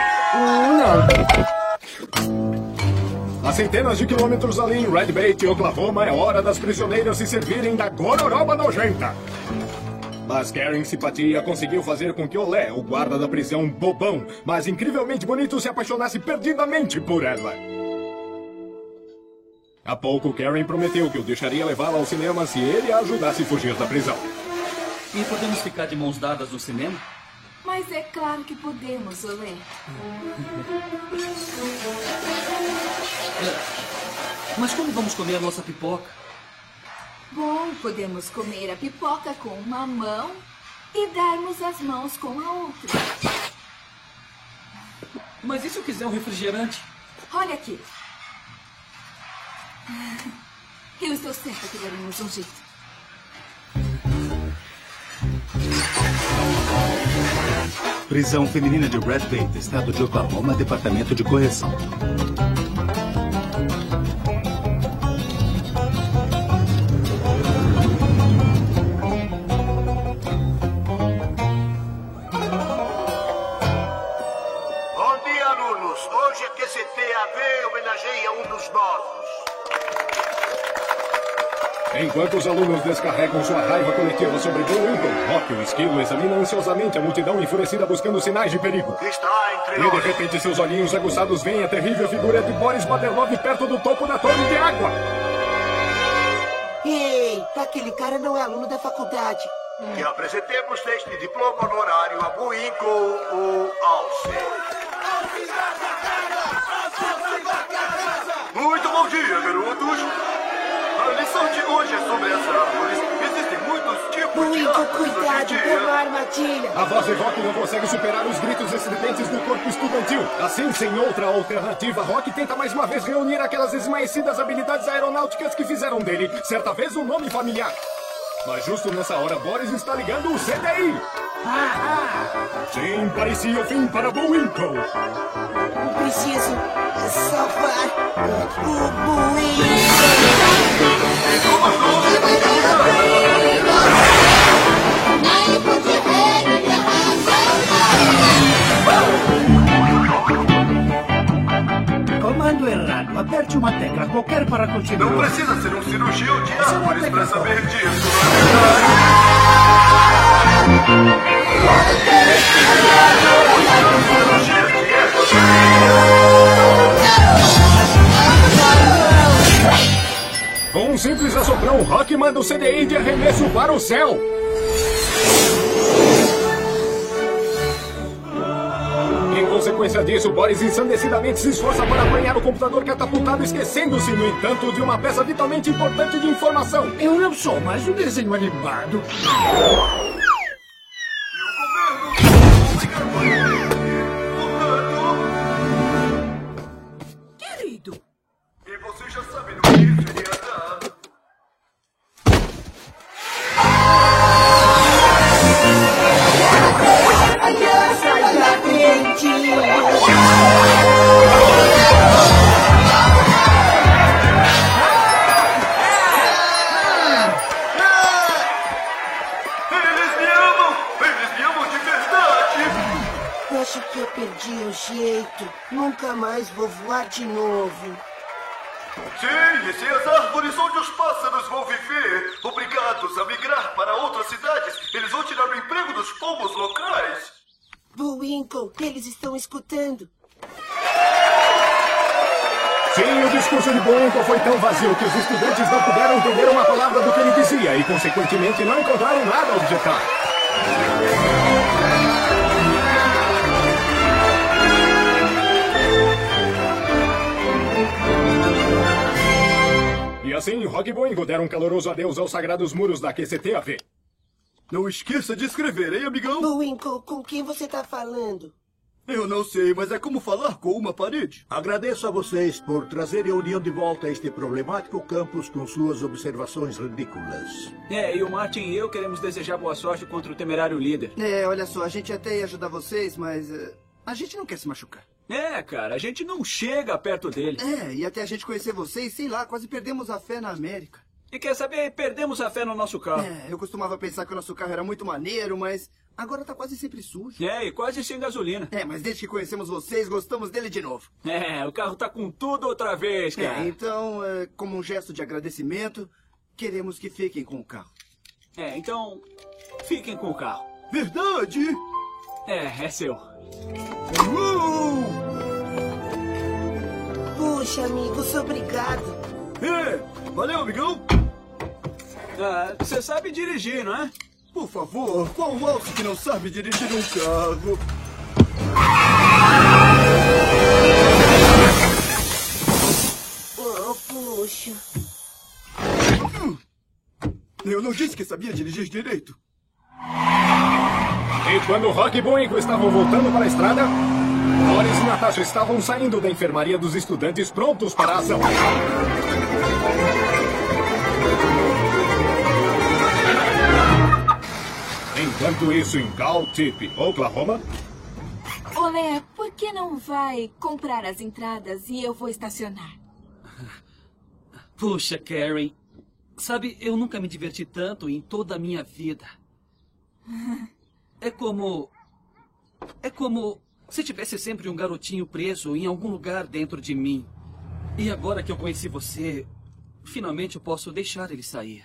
A centenas de quilômetros ali em Red Bait, Oklahoma, é hora das prisioneiras se servirem da gororoba nojenta. Mas Karen Simpatia conseguiu fazer com que Olé, o guarda da prisão bobão, mas incrivelmente bonito, se apaixonasse perdidamente por ela. Há pouco, Karen prometeu que o deixaria levá-la ao cinema se ele a ajudasse a fugir da prisão. E podemos ficar de mãos dadas no cinema? Mas é claro que podemos, Olé. Mas como vamos comer a nossa pipoca? Bom, podemos comer a pipoca com uma mão e darmos as mãos com a outra. Mas e se eu quiser um refrigerante? Olha aqui. Eu estou certa que daremos um jeito. Prisão feminina de Red Bait, estado de Oklahoma, departamento de correção. Bom dia, alunos. Hoje a QCTAV homenageia um dos nossos. Enquanto os alunos descarregam sua raiva coletiva sobre Bullwinkle, Rock, o esquilo, examina ansiosamente a multidão enfurecida buscando sinais de perigo. Está entre E de repente seus olhinhos aguçados veem a terrível figura de Boris Badernov perto do topo da torre de água. Ei, aquele cara não é aluno da faculdade. E apresentemos este diploma honorário a Bullwinkle, o Alce. Muito bom dia, garotos. A lição de hoje é sobre as árvores. Existem muitos tipos de Bullwinkle, árvores hoje em cuidado, dia. é uma armadilha. A voz de Rock não consegue superar os gritos estridentes do corpo estudantil. Assim, sem outra alternativa, Rock tenta mais uma vez reunir aquelas esmaecidas habilidades aeronáuticas que fizeram dele, certa vez, um nome familiar. Mas justo nessa hora, Boris está ligando o CDI. Sim, parecia o fim para Bullwinkle. Preciso salvar o Bullwinkle. Comando errado. Aperte uma tecla qualquer para continuar. Não precisa ser um cirurgião de árvores para saber disso. Com um simples assoprão, Rock manda o CDI de arremesso para o céu. Em consequência disso, Boris ensandecidamente se esforça para apanhar o computador catapultado, esquecendo-se, no entanto, de uma peça vitalmente importante de informação. Eu não sou mais um desenho animado. Querido. E você já sabe no que isso iria dar. Sai da frente. Eles me amam de verdade. Acho que eu perdi o jeito. Nunca mais vou voar de novo. Sim, e sem as árvores onde os pássaros vão viver, obrigados a migrar para outras cidades, eles vão tirar o emprego dos pombos locais. Bullwinkle, eles estão escutando. Sim, o discurso de Bullwinkle foi tão vazio que os estudantes não puderam entender uma palavra do que ele dizia e, consequentemente, não encontraram nada a objetar. E assim, Rock e Bullwinkle deram um caloroso adeus aos sagrados muros da QCTAV. Não esqueça de escrever, hein, amigão? Bullwinkle, com quem você tá falando? Eu não sei, mas é como falar com uma parede. Agradeço a vocês por trazerem a União de volta a este problemático campus com suas observações ridículas. E o Martin e eu queremos desejar boa sorte contra o temerário líder. Olha só, a gente até ia ajudar vocês, mas a gente não quer se machucar. Cara, a gente não chega perto dele. E até a gente conhecer vocês, sei lá, quase perdemos a fé na América. E quer saber, perdemos a fé no nosso carro. Eu costumava pensar que o nosso carro era muito maneiro, mas agora tá quase sempre sujo. E quase sem gasolina. Mas desde que conhecemos vocês, gostamos dele de novo. O carro tá com tudo outra vez, cara. Então, como um gesto de agradecimento, queremos que fiquem com o carro. Então, fiquem com o carro. Verdade? É seu. Puxa, amigos, obrigado. Valeu, amigão. Você sabe dirigir, não é? Por favor, qual alce que não sabe dirigir um carro? Oh, puxa. Eu não disse que sabia dirigir direito. E quando Rock e Bullwinkle estavam voltando para a estrada, Boris e Natasha estavam saindo da enfermaria dos estudantes prontos para a ação. Enquanto isso, em Cal Tip, Oklahoma... Olé, por que não vai comprar as entradas e eu vou estacionar? Puxa, Karen. Sabe, eu nunca me diverti tanto em toda a minha vida. É como se tivesse sempre um garotinho preso em algum lugar dentro de mim. E agora que eu conheci você, Finalmente eu posso deixar ele sair.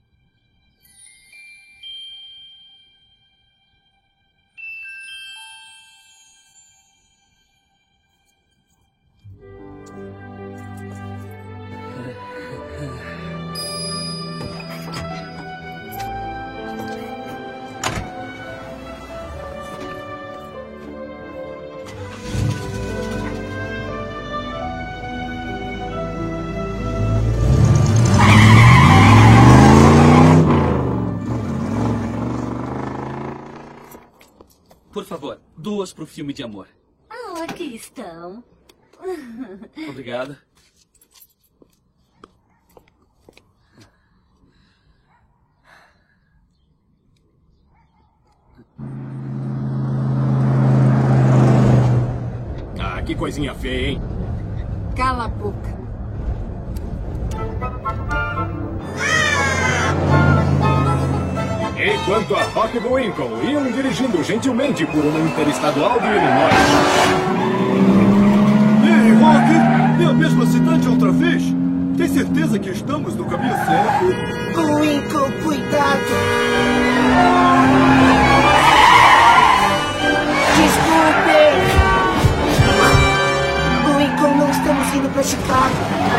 Por favor, 2 pro filme de amor. Oh, aqui estão. Obrigado. Ah, que coisinha feia, hein? Cala a boca. Enquanto a Rock e Bullwinkle iam dirigindo gentilmente por uma interestadual de Illinois. Ei, Rock! É a mesma cidade outra vez? Tem certeza que estamos no caminho certo? Bullwinkle, cuidado! Desculpe! Bullwinkle, não estamos indo para Chicago.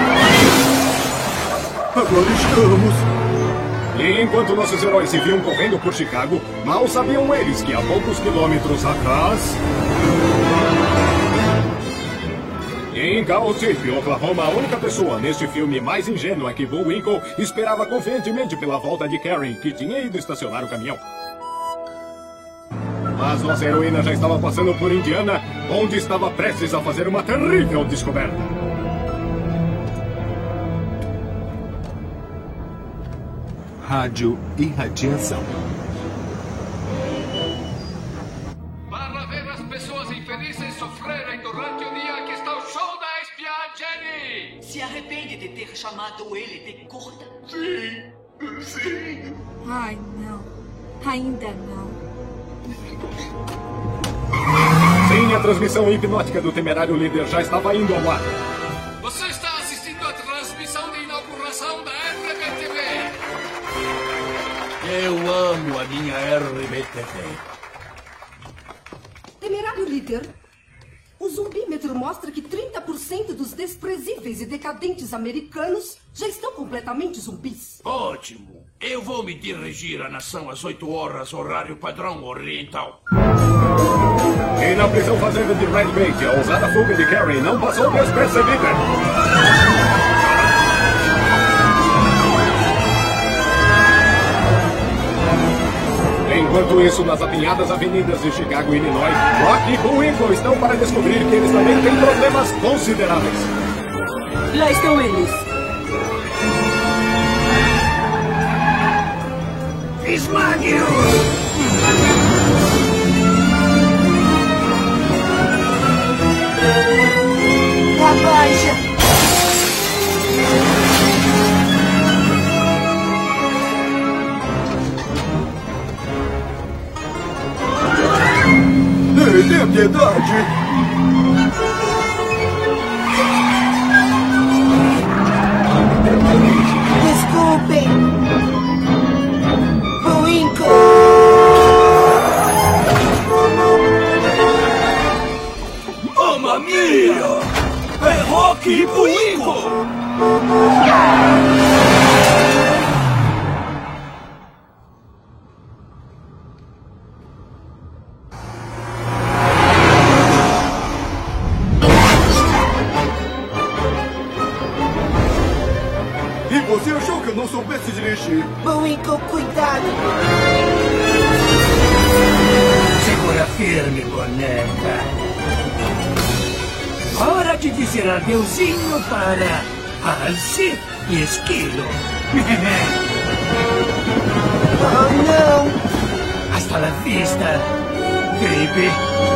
Agora estamos. E enquanto nossos heróis se viam correndo por Chicago, mal sabiam eles que a poucos quilômetros atrás... Em Cow Tip, Oklahoma, a única pessoa neste filme mais ingênua que Bullwinkle esperava confiantemente pela volta de Karen, que tinha ido estacionar o caminhão. Mas nossa heroína já estava passando por Indiana, onde estava prestes a fazer uma terrível descoberta. Rádio e radiação. Para ver as pessoas infelizes sofrerem durante o dia que está o show da espiã Jenny. Se arrepende de ter chamado ele de gorda? Sim, sim. Ai, não. Ainda não. Sim, a transmissão hipnótica do Temerário Líder já estava indo ao ar. Você está assistindo à transmissão de inauguração da RBTV. Eu amo a minha RBTV. Temerário Líder, o zumbímetro mostra que 30% dos desprezíveis e decadentes americanos já estão completamente zumbis. Ótimo. Eu vou me dirigir à nação às 8 horas, horário padrão oriental. E na prisão fazenda de Red Bait, a ousada fuga de Karen não passou despercebida. Enquanto isso, nas apinhadas avenidas de Chicago, Illinois, Rock e Bullwinkle estão para descobrir que eles também têm problemas consideráveis. Lá estão eles. Esmague-os! Abaixa! Ei, tenha piedade! Desculpem! Bullwinkle! Mamma mia! É Rock e Bullwinkle! E você achou que eu não soubesse dirigir? Bullwinkle, cuidado! Segura firme, boneca. Hora de dizer adeusinho para Alce e Esquilo. Oh, não! Hasta la vista, baby.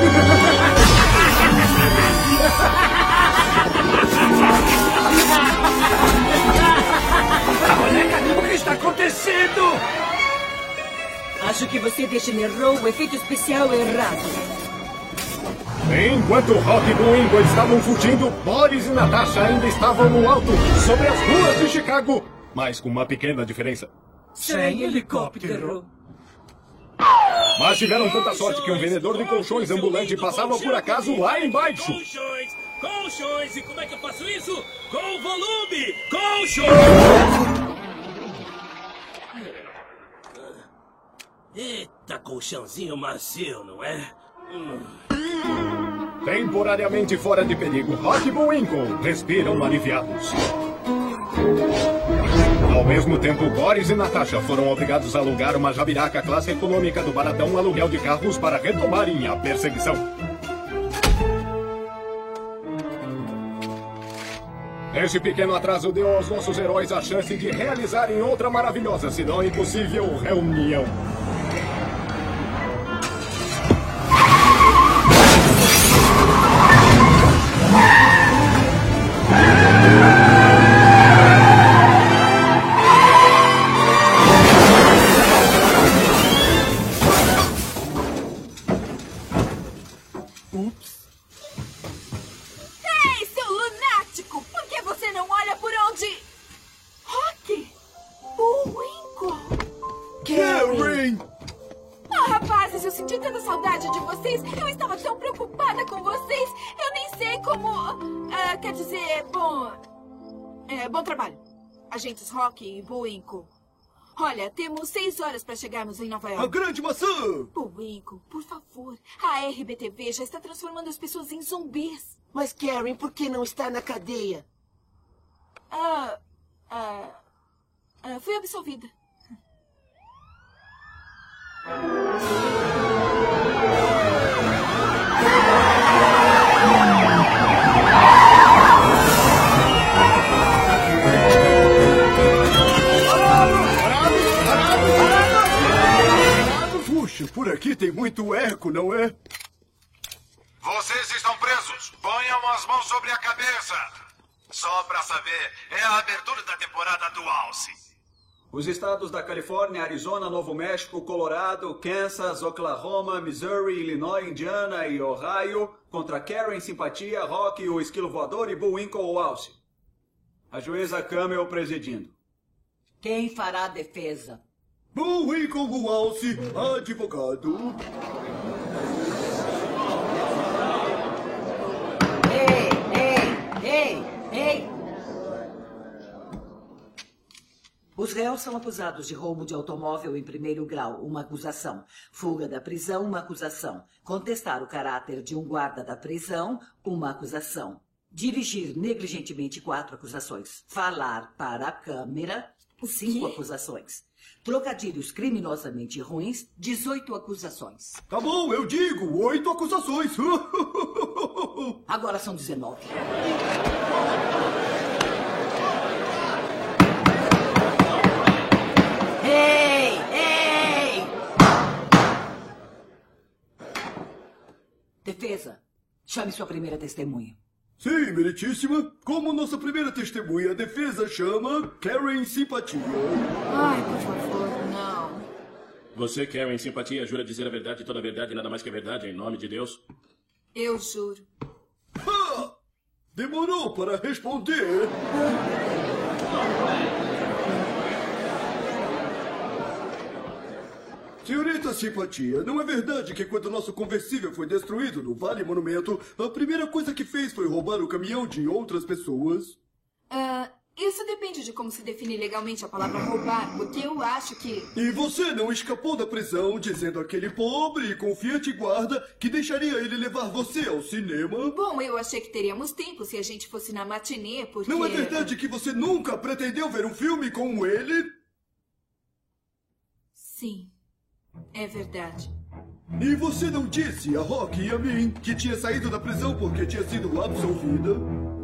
A boneca, o que está acontecendo? Acho que você degenerou o efeito especial errado. Enquanto Rock e Bullwinkle estavam fugindo, Boris e Natasha ainda estavam no alto, sobre as ruas de Chicago. Mas com uma pequena diferença. Sem helicóptero. Mas tiveram tanta sorte que um vendedor de colchões ambulante passava por acaso lá embaixo. Colchões! E como é que eu faço isso? Com volume! Colchões! Eita, colchãozinho macio, não é? Temporariamente fora de perigo, Rock e Bullwinkle respiram aliviados. Ao mesmo tempo, Boris e Natasha foram obrigados a alugar uma jabiraca classe econômica do baratão aluguel de carros para retomarem a perseguição. Esse pequeno atraso deu aos nossos heróis a chance de realizarem outra maravilhosa, se não impossível, reunião. Ei, seu lunático! Por que você não olha por onde... Rock! Bullwinkle! Karen! Ah, rapazes, eu senti tanta saudade de vocês. Eu estava tão preocupada com vocês. Eu nem sei como... quer dizer, bom... bom trabalho. Agentes Rock e Bullwinkle. Olha, temos 6 horas para chegarmos em Nova York. A grande maçã! Bullwinkle, por favor. A RBTV já está transformando as pessoas em zumbis. Mas, Karen, por que não está na cadeia? Fui absolvida. Puxa, por aqui tem muito eco, não é? Vocês estão presos. Ponham as mãos sobre a cabeça. Só pra saber, é a abertura da temporada do Alce. Os estados da Califórnia, Arizona, Novo México, Colorado, Kansas, Oklahoma, Missouri, Illinois, Indiana e Ohio contra Karen, Simpatia, Rock, o Esquilo Voador e Bullwinkle, o Alce. A juíza Camel presidindo. Quem fará a defesa? Bullwinkle, o Alce, advogado. Ei! Os réus são acusados de roubo de automóvel em primeiro grau, uma acusação. Fuga da prisão, uma acusação. Contestar o caráter de um guarda da prisão, uma acusação. Dirigir negligentemente, 4 acusações. Falar para a câmera, 5 acusações. Trocadilhos criminosamente ruins, 18 acusações. Tá bom, eu digo, 8 acusações. Agora são 19. Ei! Defesa, chame sua primeira testemunha. Sim, meritíssima. Como nossa primeira testemunha, a defesa chama Karen Simpatia. Ai, por favor, não. Você, Karen Simpatia, jura dizer a verdade, toda a verdade e nada mais que a verdade, em nome de Deus? Eu juro. Demorou para responder. Senhorita Simpatia, não é verdade que quando nosso conversível foi destruído no Vale Monumento, a primeira coisa que fez foi roubar o caminhão de outras pessoas? Isso depende de como se define legalmente a palavra roubar, porque eu acho que... E você não escapou da prisão dizendo àquele pobre e confiante guarda que deixaria ele levar você ao cinema? Bom, eu achei que teríamos tempo se a gente fosse na matinê, porque... Não é verdade que você nunca pretendeu ver um filme com ele? Sim, é verdade. E você não disse a Rock e a mim que tinha saído da prisão porque tinha sido absolvida?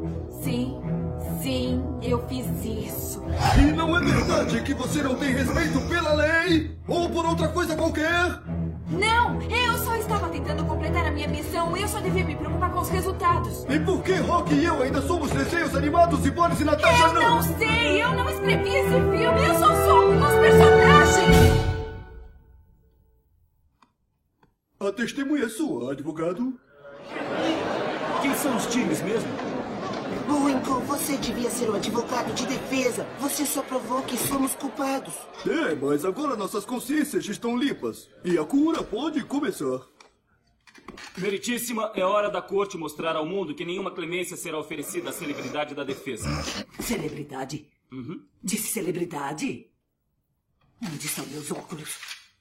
Sim, eu fiz isso. E não é verdade que você não tem respeito pela lei? Ou por outra coisa qualquer? Não, eu só estava tentando completar a minha missão. Eu só devia me preocupar com os resultados. E por que Rock e eu ainda somos desenhos animados e Boris e Natasha não? Eu não sei, eu não escrevi esse filme. Eu só sou um dos personagens. A testemunha é sua, advogado. Quem são os times mesmo? Bullwinkle, você devia ser o advogado de defesa. Você só provou que somos culpados. É, mas agora nossas consciências estão limpas. E a cura pode começar. Meritíssima, é hora da corte mostrar ao mundo que nenhuma clemência será oferecida à celebridade da defesa. Celebridade? Uhum. Disse celebridade? Onde estão meus óculos?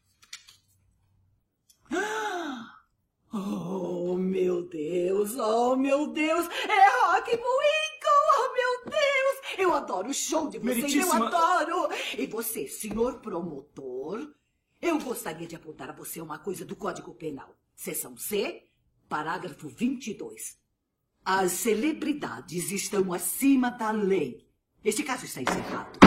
Oh, meu Deus! Oh, meu Deus! É Rocky Bullwinkle! Oh, meu Deus! Eu adoro o show de vocês! Meritíssima... Eu adoro! E você, senhor promotor? Eu gostaria de apontar a você uma coisa do Código Penal. Seção C, parágrafo 22. As celebridades estão acima da lei. Este caso está encerrado.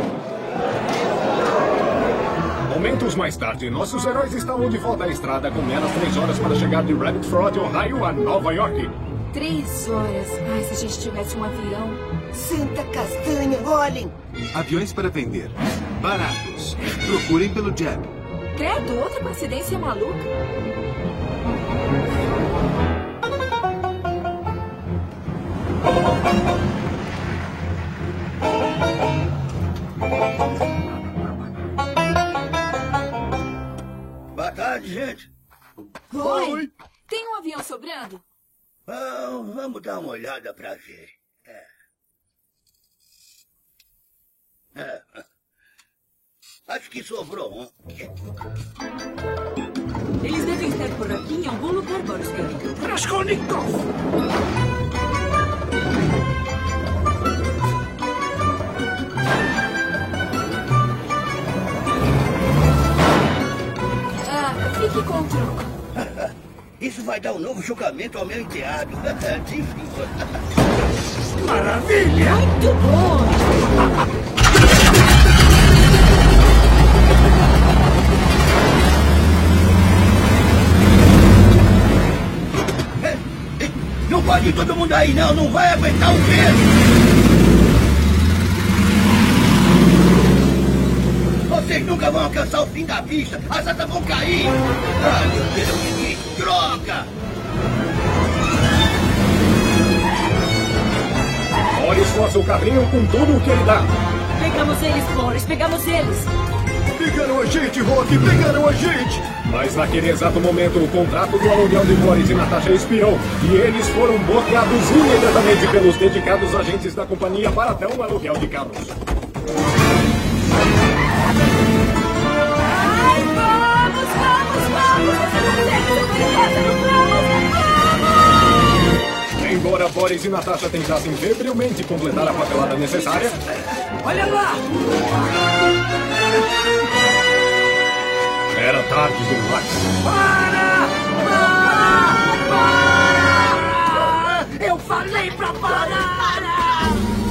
Momentos mais tarde, nossos heróis estavam de volta à estrada com menos 3 horas para chegar de Rabbit Fraud, Ohio, a Nova York. 3 horas. Ai, se a gente tivesse um avião. Santa castanha, olhem! Aviões para vender. Baratos. Procurem pelo Jeb. Credo, outra coincidência maluca. Boa tarde, gente. Oi. Tem um avião sobrando? Vamos dar uma olhada pra ver. Acho que sobrou um. Eles devem estar por aqui em algum lugar, Boris querido. Raskolnikov! Fique com o troco. Isso vai dar um novo julgamento ao meu enteado. Difícil. Maravilha! Muito bom! Não pode ir todo mundo aí, não. Não vai aguentar o peso. Vocês nunca vão alcançar o fim da pista. As asas vão cair. Ai, meu Deus, que droga! Boris força o carrinho com tudo o que ele dá. Pegamos eles, Boris. Pegamos eles. Pegaram a gente, Rocky. Pegaram a gente. Mas naquele exato momento, o contrato do aluguel de Boris e Natasha expirou. E eles foram bloqueados imediatamente pelos dedicados agentes da companhia para até um aluguel de carros. Ai, vamos! Você consegue sobreviver no vamos! Embora Boris e Natasha tentassem febrilmente completar a papelada necessária... Olha lá! Era tarde demais. Para! Eu falei pra parar!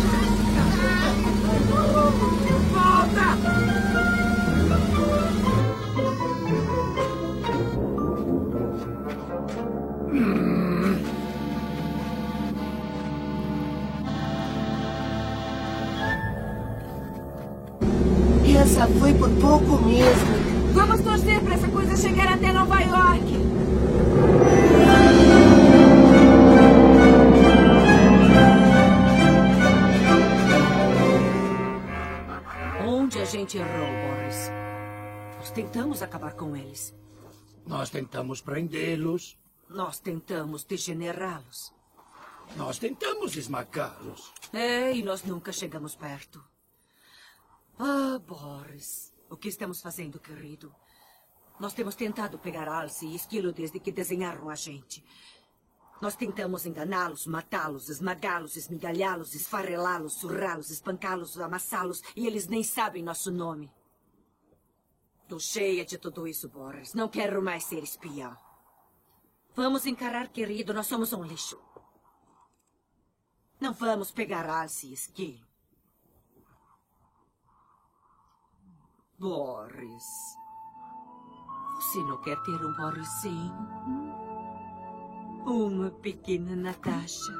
Volta! Essa foi por pouco mesmo. Vamos torcer para essa coisa chegar até Nova York. Onde a gente errou, Boris? Nós tentamos acabar com eles. Nós tentamos prendê-los. Nós tentamos degenerá-los. Nós tentamos esmagá-los. E nós nunca chegamos perto. Ah, Boris, o que estamos fazendo, querido? Nós temos tentado pegar Alce e Esquilo desde que desenharam a gente. Nós tentamos enganá-los, matá-los, esmagá-los, esmigalhá-los, esfarelá-los, surrá-los, espancá-los, amassá-los, e eles nem sabem nosso nome. Estou cheia de tudo isso, Boris. Não quero mais ser espião. Vamos encarar, querido, nós somos um lixo. Não vamos pegar Alce e Esquilo. Boris, você não quer ter um Borisinho? Uma pequena Natasha?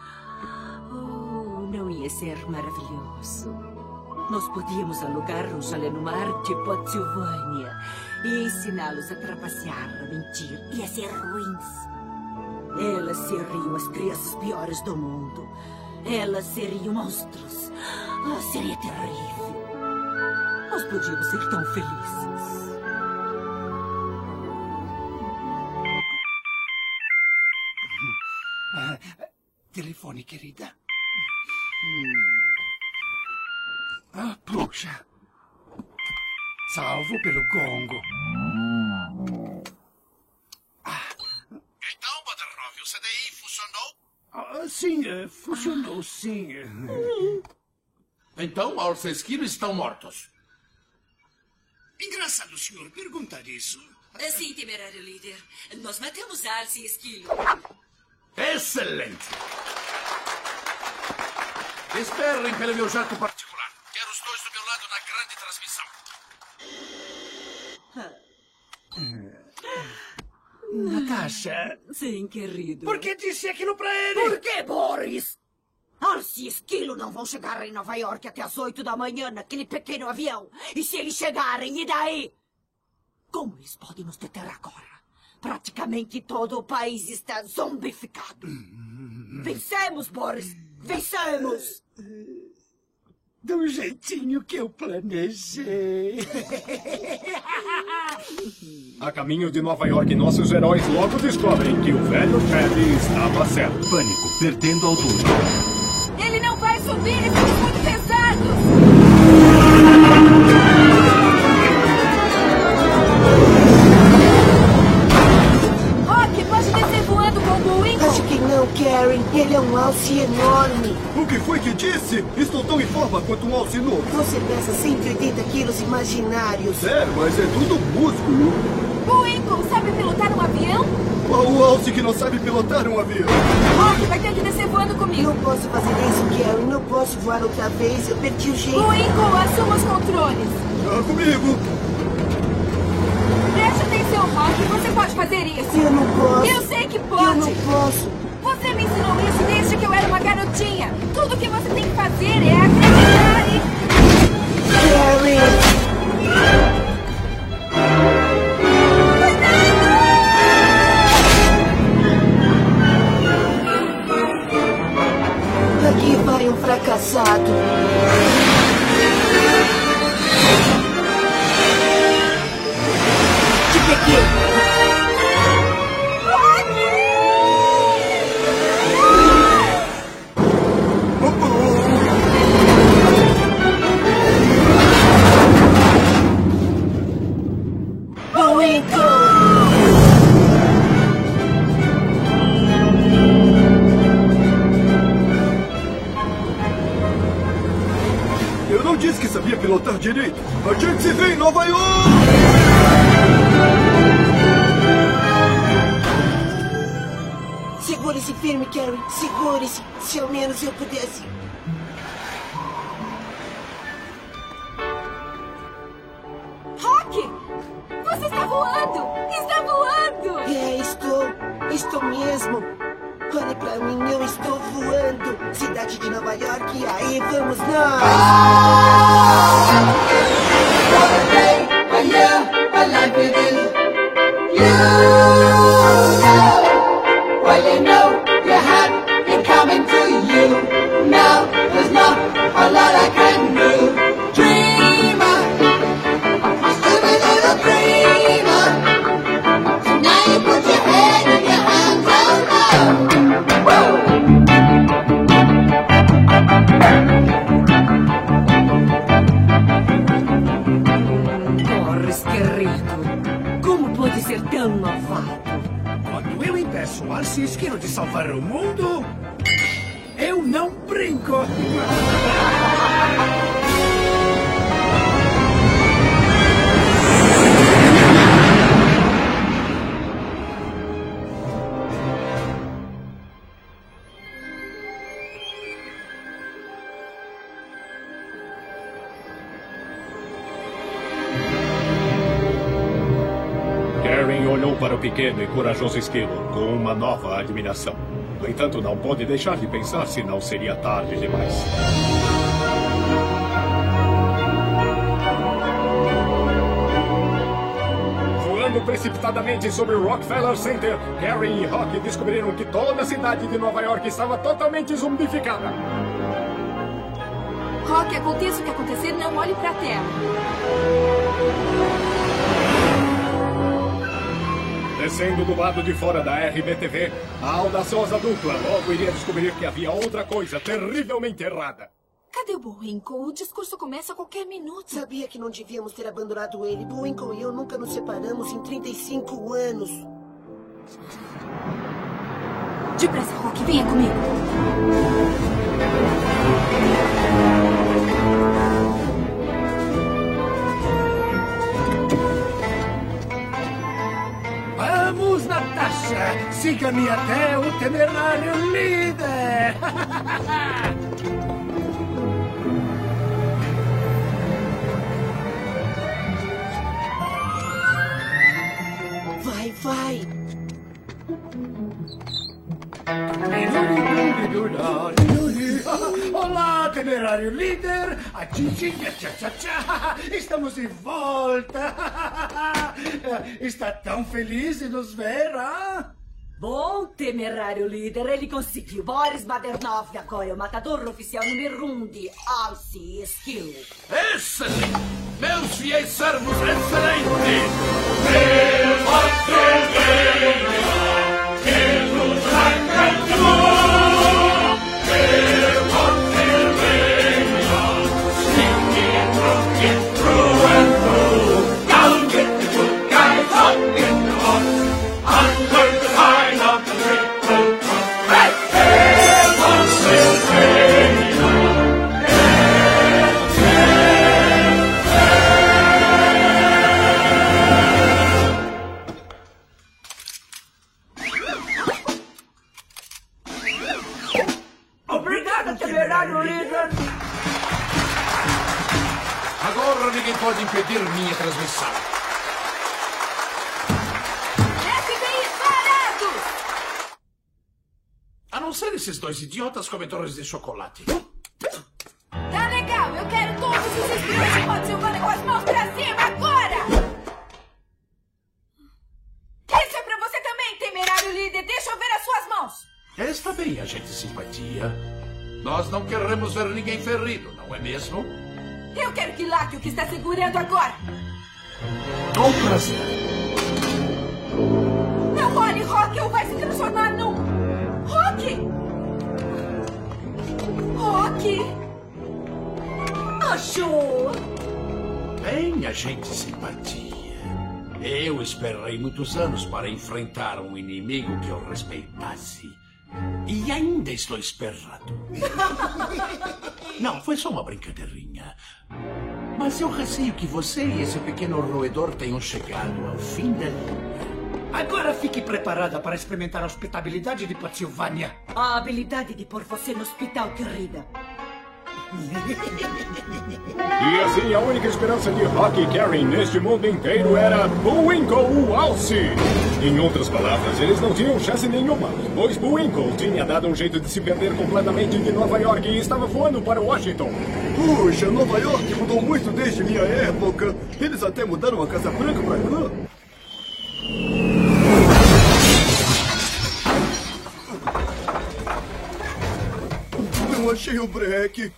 Oh, não ia ser maravilhoso? Nós podíamos alugar um chalé no mar de Pensilvânia e ensiná-los a trapacear, a mentir e a ser ruins. Elas seriam as crianças piores do mundo. Elas seriam monstros. Seria terrível. Nós podíamos ser tão felizes. Telefone, querida. Puxa. Salvo pelo gongo. Então, Badarnov, o CDI funcionou? Sim, funcionou, sim. Então, Alce e Esquilo estão mortos. Engraçado o senhor perguntar isso. Sim, temerário líder. Nós matamos Alce e Esquilo. Excelente! Esperem pelo meu jato particular. Quero os dois do meu lado na grande transmissão. Natasha. Sim, querido. Por que disse aquilo pra ele? Por que, Boris? Alce e Esquilo não vão chegar em Nova York até as 8 da manhã naquele pequeno avião. E se eles chegarem, e daí? Como eles podem nos deter agora? Praticamente todo o país está zombificado. Vencemos, Boris! Vencemos! Do jeitinho que eu planejei. A caminho de Nova York, nossos heróis logo descobrem que o velho Fred estava certo. Pânico, perdendo altura. Ele não vai subir, estamos muito pesados! Rock, pode descer voando com o Bullwinkle? Acho que não, Karen. Ele é um alce enorme. O que foi que disse? Estou tão em forma quanto um alce novo. Você pesa 180 quilos imaginários. Mas é tudo músculo. Bullwinkle, sabe pilotar um avião? Qual o alce que não sabe pilotar um avião? Rock, vai ter que descer voando comigo. Não posso fazer isso, Karen. Não posso voar outra vez. Eu perdi o jeito. Bullwinkle, assuma os controles. Comigo. Preste atenção, Rock. Você pode fazer isso. Eu não posso. Eu sei que pode. Eu não posso. Você me ensinou isso desde que eu era uma garotinha. Tudo que você tem que fazer é acreditar e... Karen! Aqui vai um fracassado. Te peguei. Eu não disse que sabia pilotar direito. A gente se vê em Nova York! Segure-se firme, Karen. Segure-se. Se ao menos eu pudesse. Rock! Você está voando! Está voando! Estou mesmo. Olhe pra mim, eu estou voando. Cidade de Nova York, aí vamos nós! What a day, a year, a life it is. You know, well you know, you had it coming to you. Now, there's not a lot I can do. Dreamer, stupid little dreamer. Now you put your head in your hands out loud. Boris, querido, como pode ser tão malvado? Quando eu impeço o Alce e Esquilo de salvar o mundo, eu não brinco. Karen olhou para o pequeno e corajoso Esquilo com uma nova admiração. No entanto, não pôde deixar de pensar, senão seria tarde demais. Voando precipitadamente sobre o Rockefeller Center, Karen e Rock descobriram que toda a cidade de Nova York estava totalmente zumbificada. Rock, aconteça o que acontecer, não olhe pra terra. Descendo do lado de fora da RBTV, a audaciosa dupla logo iria descobrir que havia outra coisa terrivelmente errada. Cadê o Bullwinkle? O discurso começa a qualquer minuto. Sabia que não devíamos ter abandonado ele. Bullwinkle e eu nunca nos separamos em 35 anos. Depressa, Rock, venha comigo. Vamos, Natasha! Siga-me até o Temerário Líder! Vai, vai! Olá, Temerário Líder! Estamos de volta! Está tão feliz de nos ver, ah? Bom, Temerário Líder, ele conseguiu. Boris Badernov agora é o matador oficial número 1 de Alce Skill. Excelente! Meus fiéis servos, excelente! Meu que nos encantou! Obrigado, Temerário Líder! Agora ninguém pode impedir minha transmissão. FBI parados! A não ser esses dois idiotas comedores de chocolate. Tá legal, eu quero todos os espiões de Pensilvânia com as mãos pra cima agora! Isso é pra você também, Temerário Líder! Deixa eu ver as suas mãos! Está bem, agente Simpatia. Nós não queremos ver ninguém ferido, não é mesmo? Eu quero que lacre o que está segurando agora! Com prazer. Não olhe, Rock, ou vai se transformar num... Rock! Rock! Achou! Bem, agente Simpatia. Eu esperei muitos anos para enfrentar um inimigo que eu respeitasse. E ainda estou esperando. Não, foi só uma brincadeirinha. Mas eu receio que você e esse pequeno roedor tenham chegado ao fim da linha. Agora fique preparada para experimentar a hospitabilidade de Pensilvânia. A habilidade de pôr você no hospital, querida. E assim, a única esperança de Rock e Karen neste mundo inteiro era Bullwinkle o Alce. Em outras palavras, eles não tinham chance nenhuma, pois Bullwinkle tinha dado um jeito de se perder completamente de Nova York e estava voando para Washington. Puxa, Nova York mudou muito desde minha época. Eles até mudaram a Casa Branca pra cá. Não achei o breque.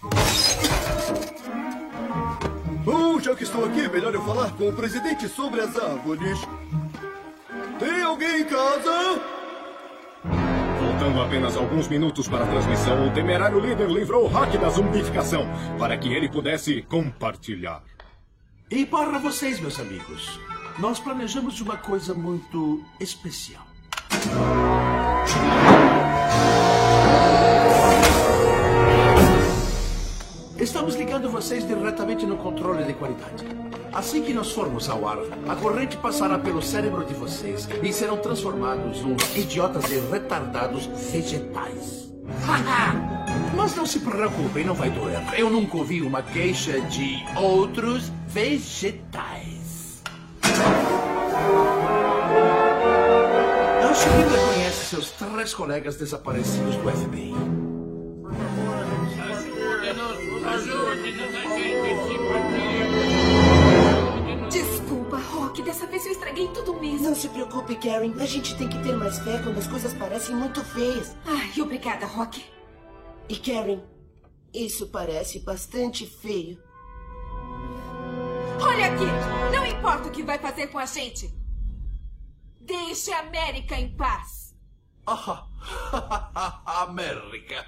Bom, já que estou aqui, melhor eu falar com o presidente sobre as árvores. Tem alguém em casa? Faltando apenas alguns minutos para a transmissão, o Temerário Líder livrou Rock da zumbificação para que ele pudesse compartilhar. E para vocês, meus amigos, nós planejamos uma coisa muito especial. Estamos ligando vocês diretamente no controle de qualidade. Assim que nós formos ao ar, a corrente passará pelo cérebro de vocês e serão transformados num idiotas e retardados vegetais. Mas não se preocupem, não vai doer. Eu nunca ouvi uma queixa de outros vegetais. Acho que reconhece seus 3 colegas desaparecidos do FBI. Desculpa, Rock. Dessa vez isso, eu estraguei tudo mesmo. Não se preocupe, Karen. A gente tem que ter mais fé quando as coisas parecem muito feias. Ai, obrigada, Rock. E Karen, isso parece bastante feio. Olha aqui, não importa o que vai fazer com a gente. Deixe a América em paz. América.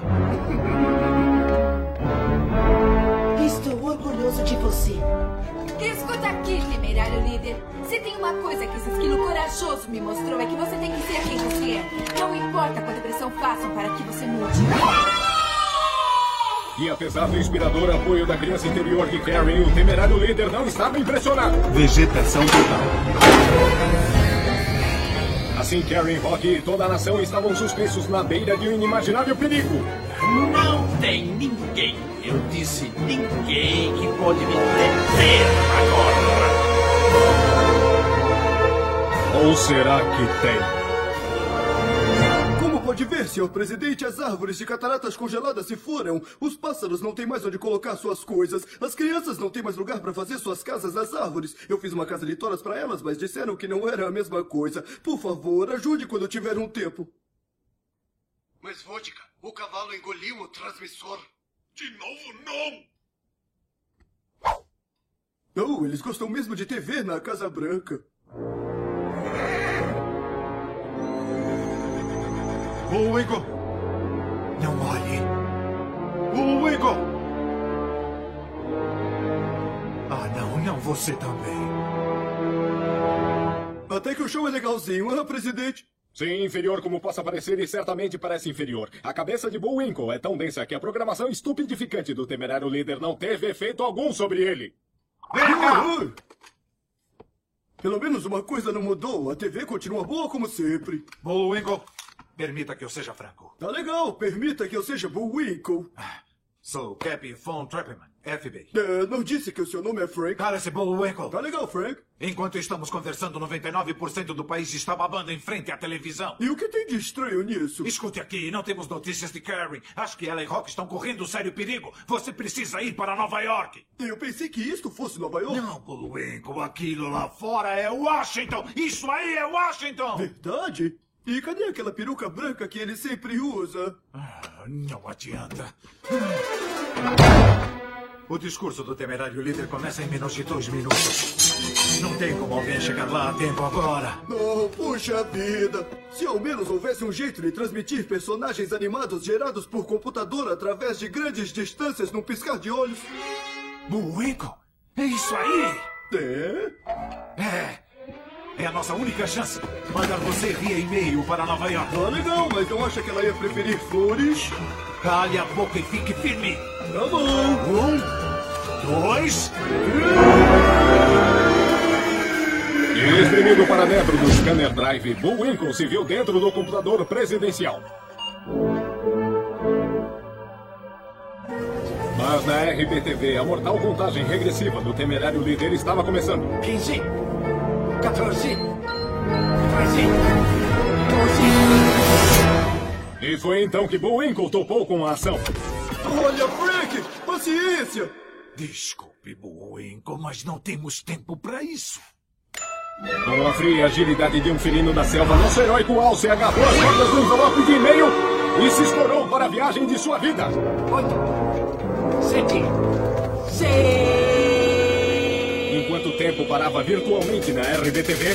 Estou orgulhoso de você. Escuta aqui, temerário líder. Se tem uma coisa que esse esquilo corajoso me mostrou é que você tem que ser quem você é. Não importa quanta pressão façam para que você mude. E apesar do inspirador apoio da criança interior de Karen, o temerário líder não estava impressionado. Vegetação total. Assim, Karen, Rock e toda a nação estavam suspensos na beira de um inimaginável perigo. Não tem ninguém, eu disse ninguém, que pode me deter agora. Ou será que tem? Como pode ver, senhor presidente, as árvores de cataratas congeladas se foram. Os pássaros não têm mais onde colocar suas coisas. As crianças não têm mais lugar para fazer suas casas nas árvores. Eu fiz uma casa de toras para elas, mas disseram que não era a mesma coisa. Por favor, ajude quando tiver um tempo. Mas, Vodka, o cavalo engoliu o transmissor. De novo, não! Oh, eles gostam mesmo de TV na Casa Branca. Bullwinkle! Não olhe! Bullwinkle! Ah, não, você também. Até que o show é legalzinho, presidente? Sim, inferior como possa parecer e certamente parece inferior. A cabeça de Bullwinkle é tão densa que a programação estupidificante do temerário líder não teve efeito algum sobre ele. Pelo menos uma coisa não mudou. A TV continua boa como sempre. Bullwinkle, permita que eu seja franco. Tá legal, permita que eu seja Bullwinkle. Sou Cappy Von Trappman, FBI. Não disse que o seu nome é Frank. Cala-se, Bullwinkle. Tá legal, Frank. Enquanto estamos conversando, 99% do país está babando em frente à televisão. E o que tem de estranho nisso? Escute aqui, não temos notícias de Karen. Acho que ela e Rock estão correndo sério perigo. Você precisa ir para Nova York. Eu pensei que isto fosse Nova York. Não, Bullwinkle, aquilo lá fora é Washington. Isso aí é Washington. Verdade? E cadê aquela peruca branca que ele sempre usa? Não adianta. O discurso do temerário líder começa em menos de 2 minutos. Não tem como alguém chegar lá a tempo agora. Oh, puxa vida! Se ao menos houvesse um jeito de transmitir personagens animados gerados por computador através de grandes distâncias num piscar de olhos. Bullwinkle, é isso aí! É a nossa única chance. Mandar você via e-mail para Nova York. Ah, legal, mas não acha que ela ia preferir flores? Cale a boca e fique firme. Tá bom. 1, 2... E espremido para dentro do scanner drive, Bullwinkle se viu dentro do computador presidencial. Mas na RBTV, a mortal contagem regressiva do temerário líder estava começando. 15, 14, 13, 12... E foi então que Bullwinkle topou com a ação. Olha, Frank! Paciência! Desculpe, Bullwinkle, mas não temos tempo para isso. Com a fria agilidade de um felino da selva, nosso heróico alce agarrou as cordas do envelope de e-mail e se escorou para a viagem de sua vida. 8, 7, 6... Enquanto o tempo parava virtualmente na RBTV,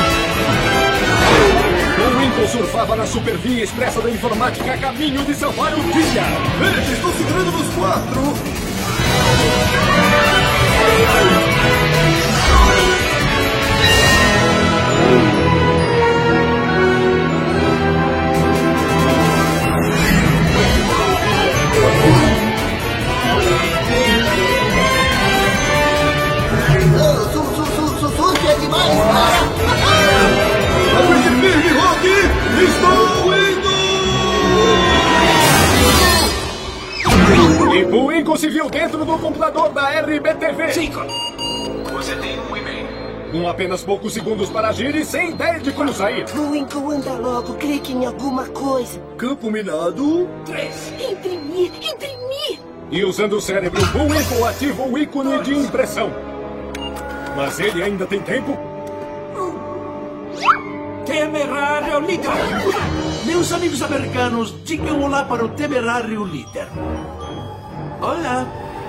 Bullwinkle surfava na supervia expressa da informática a caminho de salvar o dia. Eles estão segurando nos 4! Surge é demais, cara! Aguente firme, Rock! Estou indo! E Bullwinkle se viu dentro do computador da RBTV. 5. Você tem um e-mail. Com apenas poucos segundos para agir e sem ideia de como sair. Bullwinkle, anda logo, clique em alguma coisa. Campo minado. 3. Imprimir! E usando o cérebro, Bullwinkle ativa o ícone de impressão. Mas ele ainda tem tempo? Temerário líder. Meus amigos americanos, digam olá para o temerário líder. Olá.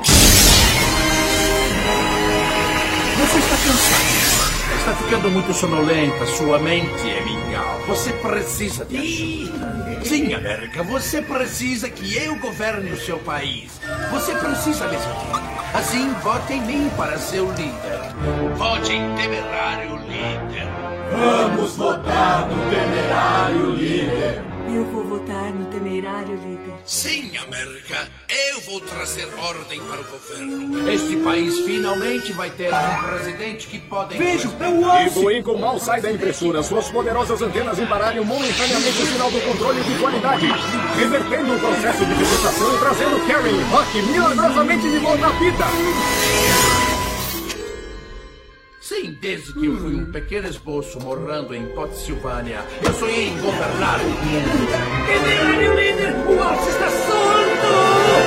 Você está cansado. Está ficando muito sonolenta. Sua mente é mingau. Você precisa de ajuda. Sim, América, você precisa que eu governe o seu país. Você precisa decidir. Assim, vote em mim para seu líder. Vote em Temerário Líder. Vamos votar no Temerário Líder. Eu vou votar no Temerário Líder. Sim, América, eu vou trazer ordem para o governo. Este país finalmente vai ter um presidente que pode... Vejo, é o Alce! E Buinco mal sai da impressora. Suas poderosas antenas embaralham momentaneamente o sinal do controle de qualidade, revertendo o processo de vegetação e trazendo Karen e Rock milagrosamente de volta à vida. Sim, desde que eu fui um pequeno esboço morando em Potsilvânia, eu sonhei em governar o mundo. Temerário líder, o Alce está solto!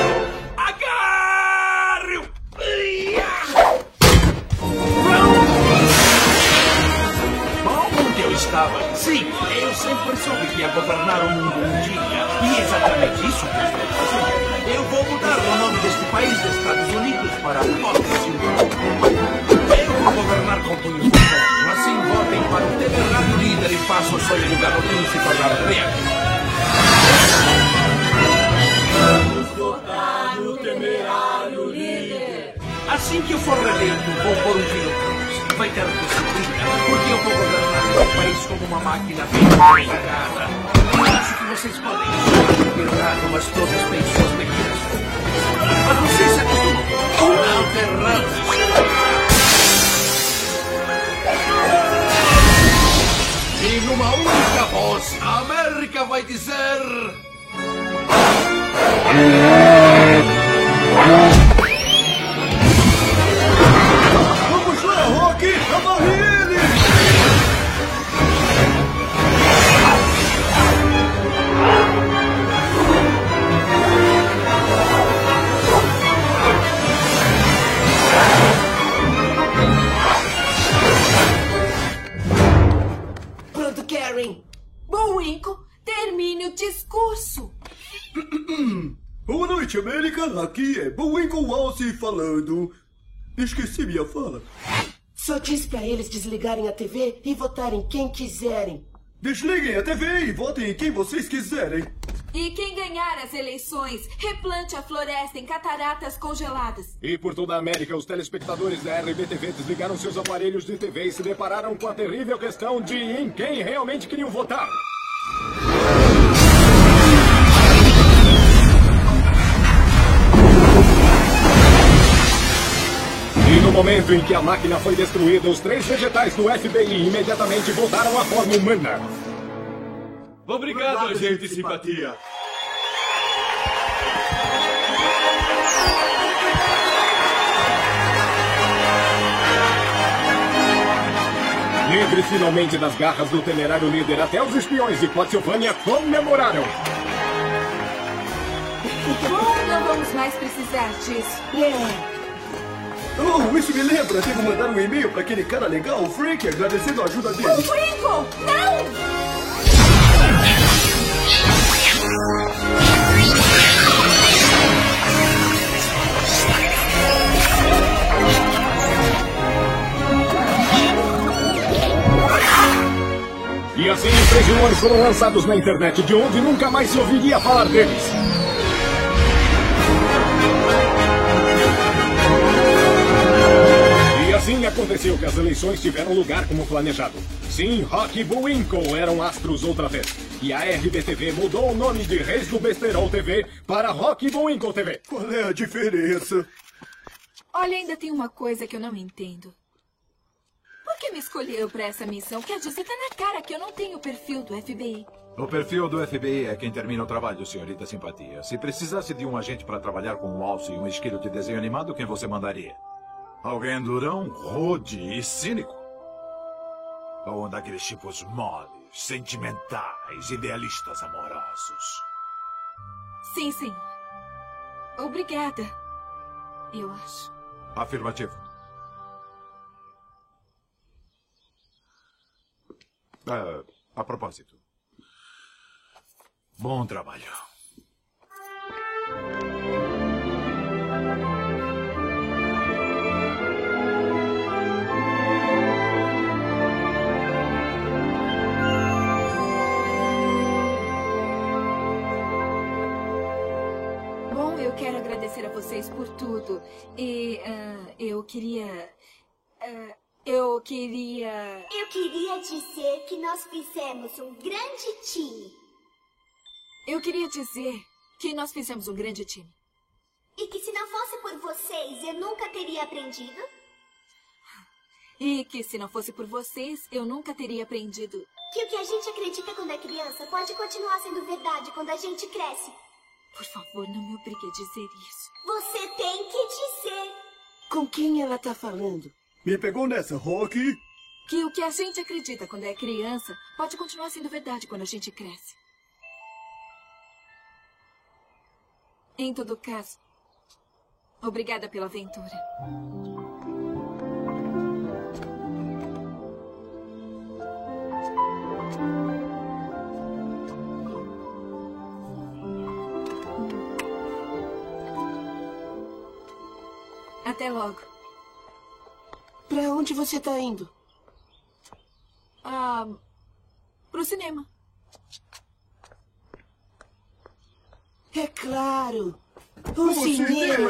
Agarre-o! Bom, onde eu estava? Sim, eu sempre soube que ia governar o mundo um dia. E é exatamente isso que eu estou fazendo. Eu vou mudar o nome deste país dos Estados Unidos para Potsilvânia. Vou governar com punhos de ferro. Assim votem para o Temerário Líder e façam o sonho do garotinho se tornar realidade. Vamos votar no Temerário Líder. Assim que eu for reeleito, vou pôr um fim no trono. Vai ter disciplina, porque eu vou governar o país como uma máquina bem preparada. Acho que vocês podem ser errado, mas todos têm suas pequenas coisas. Mas vocês se acostumam. Alterantes. E numa única voz, a América vai dizer... Vamos lá, Rock! Amarre ele! Pronto, Karen. Buinco, termine o discurso. Boa noite, América. Aqui é Buinco Alce falando. Esqueci minha fala. Só disse pra eles desligarem a TV e votarem quem quiserem. Desliguem a TV e votem em quem vocês quiserem. E quem ganhar as eleições, replante a floresta em cataratas congeladas. E por toda a América, os telespectadores da RBTV desligaram seus aparelhos de TV e se depararam com a terrível questão de em quem realmente queriam votar. E no momento em que a máquina foi destruída, os 3 vegetais do FBI imediatamente voltaram à forma humana. Obrigado, agente de simpatia. Livre finalmente das garras do Temerário Líder, até os espiões de Potsilvânia comemoraram. Bom, não vamos mais precisar disso. Oh, isso me lembra. Devo mandar um e-mail para aquele cara legal, o Frank, agradecendo a ajuda dele. Buinco, não! E assim os 3 vilões foram lançados na internet, de onde nunca mais se ouviria falar deles. E assim aconteceu que as eleições tiveram lugar como planejado. Sim, Rock e Buinco eram astros outra vez. E a RBTV mudou o nome de Reis do Besterol TV para Rock e Buinco TV. Qual é a diferença? Olha, ainda tem uma coisa que eu não entendo. Por que me escolheu para essa missão? Quer dizer, tá na cara que eu não tenho o perfil do FBI. O perfil do FBI é quem termina o trabalho, senhorita Simpatia. Se precisasse de um agente para trabalhar com um alce e um esquilo de desenho animado, quem você mandaria? Alguém durão, rude e cínico? Ou um daqueles tipos moles, sentimentais, idealistas amorosos? Sim, senhor. Obrigada. Eu acho. Afirmativo. A propósito. Bom trabalho. Bom, eu quero agradecer a vocês por tudo. E eu queria... Eu queria dizer que nós fizemos um grande time. Eu queria dizer que nós fizemos um grande time. E que se não fosse por vocês, eu nunca teria aprendido. E que se não fosse por vocês, eu nunca teria aprendido. Que o que a gente acredita quando é criança pode continuar sendo verdade quando a gente cresce. Por favor, não me obrigue a dizer isso. Você tem que dizer. Com quem ela tá falando? Me pegou nessa, Rocky. Que o que a gente acredita quando é criança pode continuar sendo verdade quando a gente cresce. Em todo caso, obrigada pela aventura. Até logo. Pra onde você tá indo? Pro cinema. É claro. O cinema.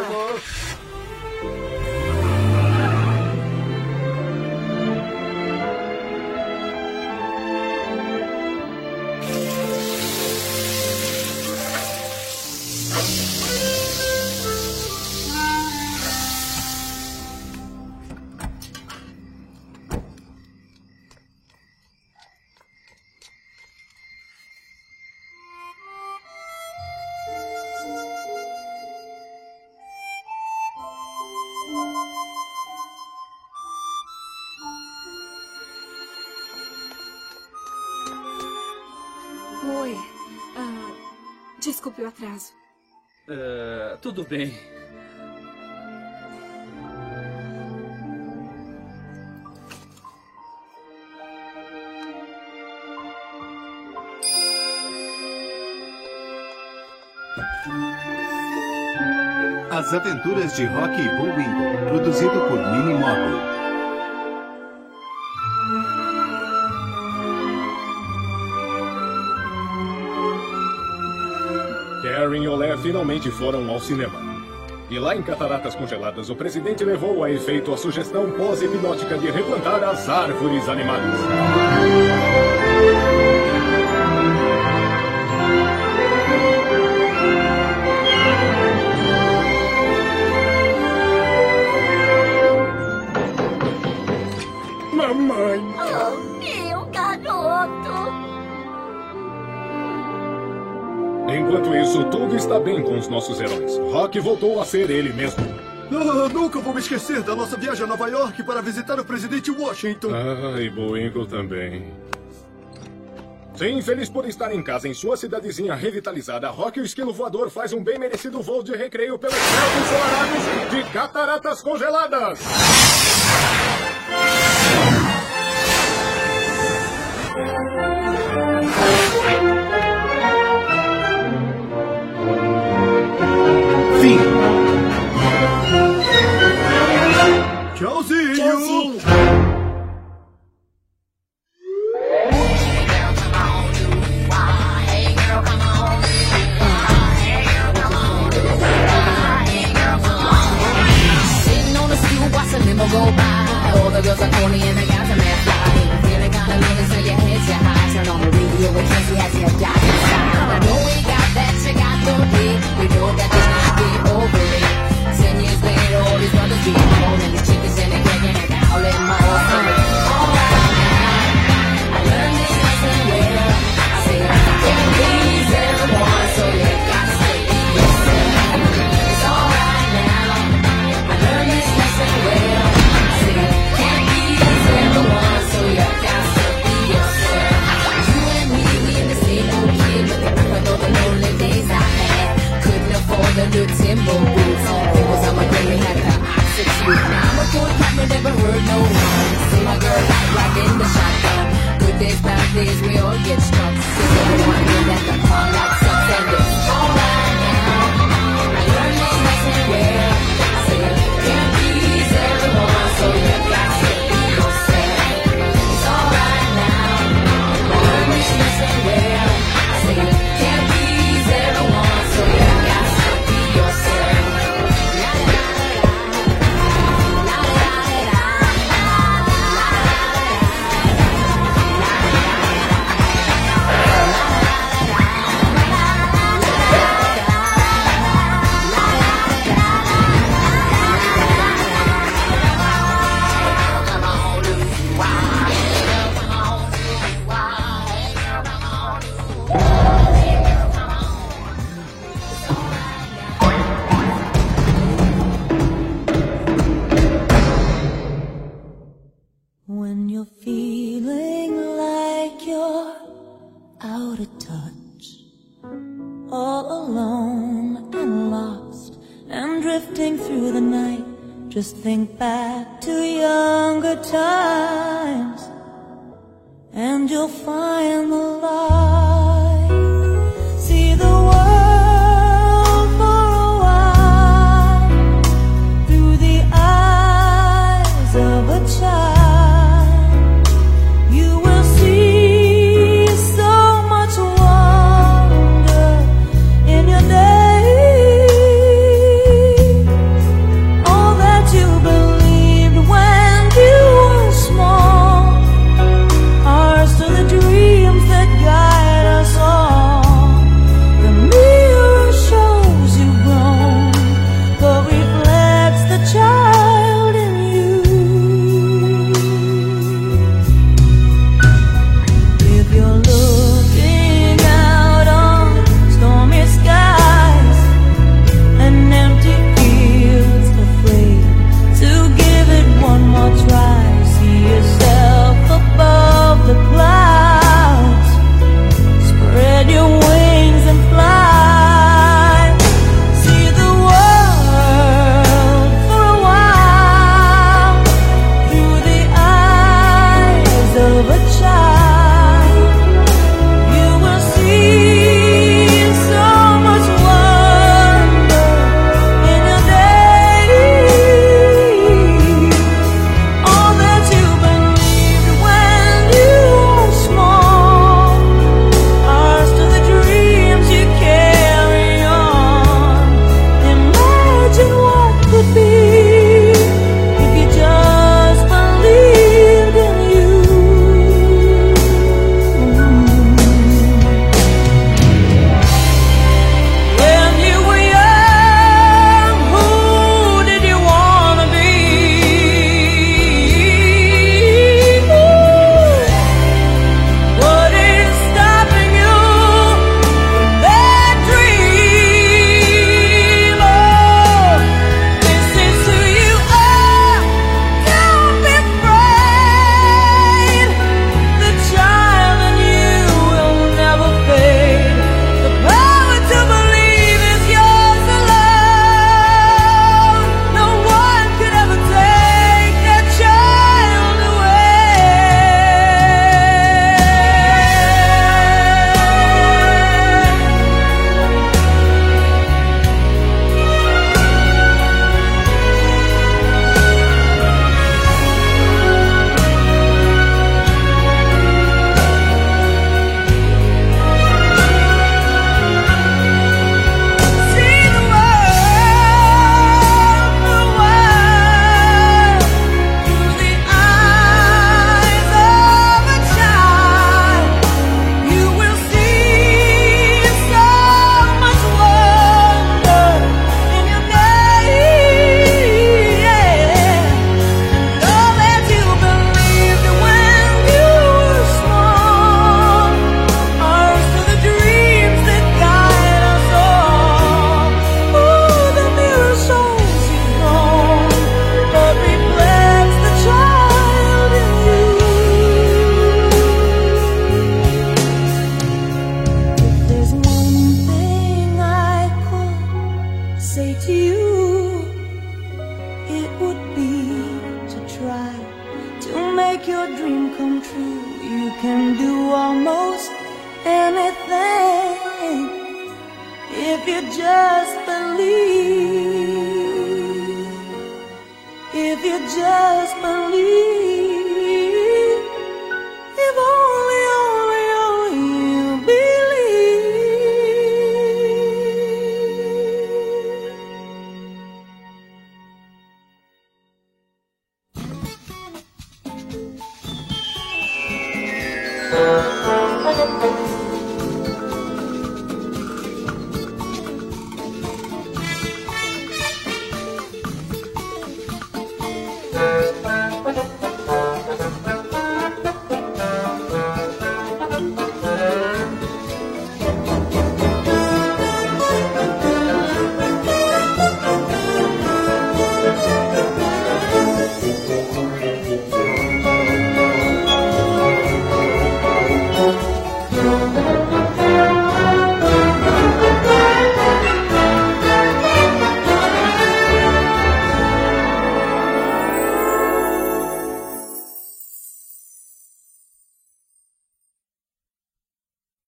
Oi. Desculpe o atraso. Tudo bem. As Aventuras de Rocky e Bullwinkle, produzido por Mini Mogul. Karen e Olé finalmente foram ao cinema. E lá em Cataratas Congeladas, o presidente levou a efeito a sugestão pós-hipnótica de replantar as árvores animadas. Mamãe! Oh, meu garoto! Enquanto isso, tudo está bem com os nossos heróis. Rocky voltou a ser ele mesmo. Nunca vou me esquecer da nossa viagem a Nova York para visitar o presidente Washington. E Bullwinkle também. Sim, feliz por estar em casa em sua cidadezinha revitalizada, Rocky o Esquilo Voador faz um bem merecido voo de recreio pelos céus ensolarados de Cataratas Congeladas. Fim. Tchauzinho. Tchauzinho. Go by. All the girls are corny and the guys are mad fly. Feeling kinda lonely, so your head's your high. Turn on the radio with Tracy as your guy. I know we got that, you got no dick. We know that this might be over it. 10 years later, all these brothers be alone, and these chickens in the gang and all in my alright, I learned this lesson well. I say I can't please everyone, so you gotta stay yourself. It's alright now. I learned this lesson well. The new Timbo boots. It was on my grave, had the oxygen. Now I'm a good cat, never heard no one. See my girl rocking the shotgun. Good days, bad days, we all get struck. See everyone know that the palm that sucks and it's alright now. I learned this lesson well. I say you can't please everyone, so you got to be yourself. It's alright now. I learned this lesson well. I say you can't please everyone, so you got to be yourself. When you're feeling like you're out of touch, all alone and lost and drifting through the night, just think back to younger times and you'll find the light. See the world for a while through the eyes of a child. Guide If you just believe, if you just believe.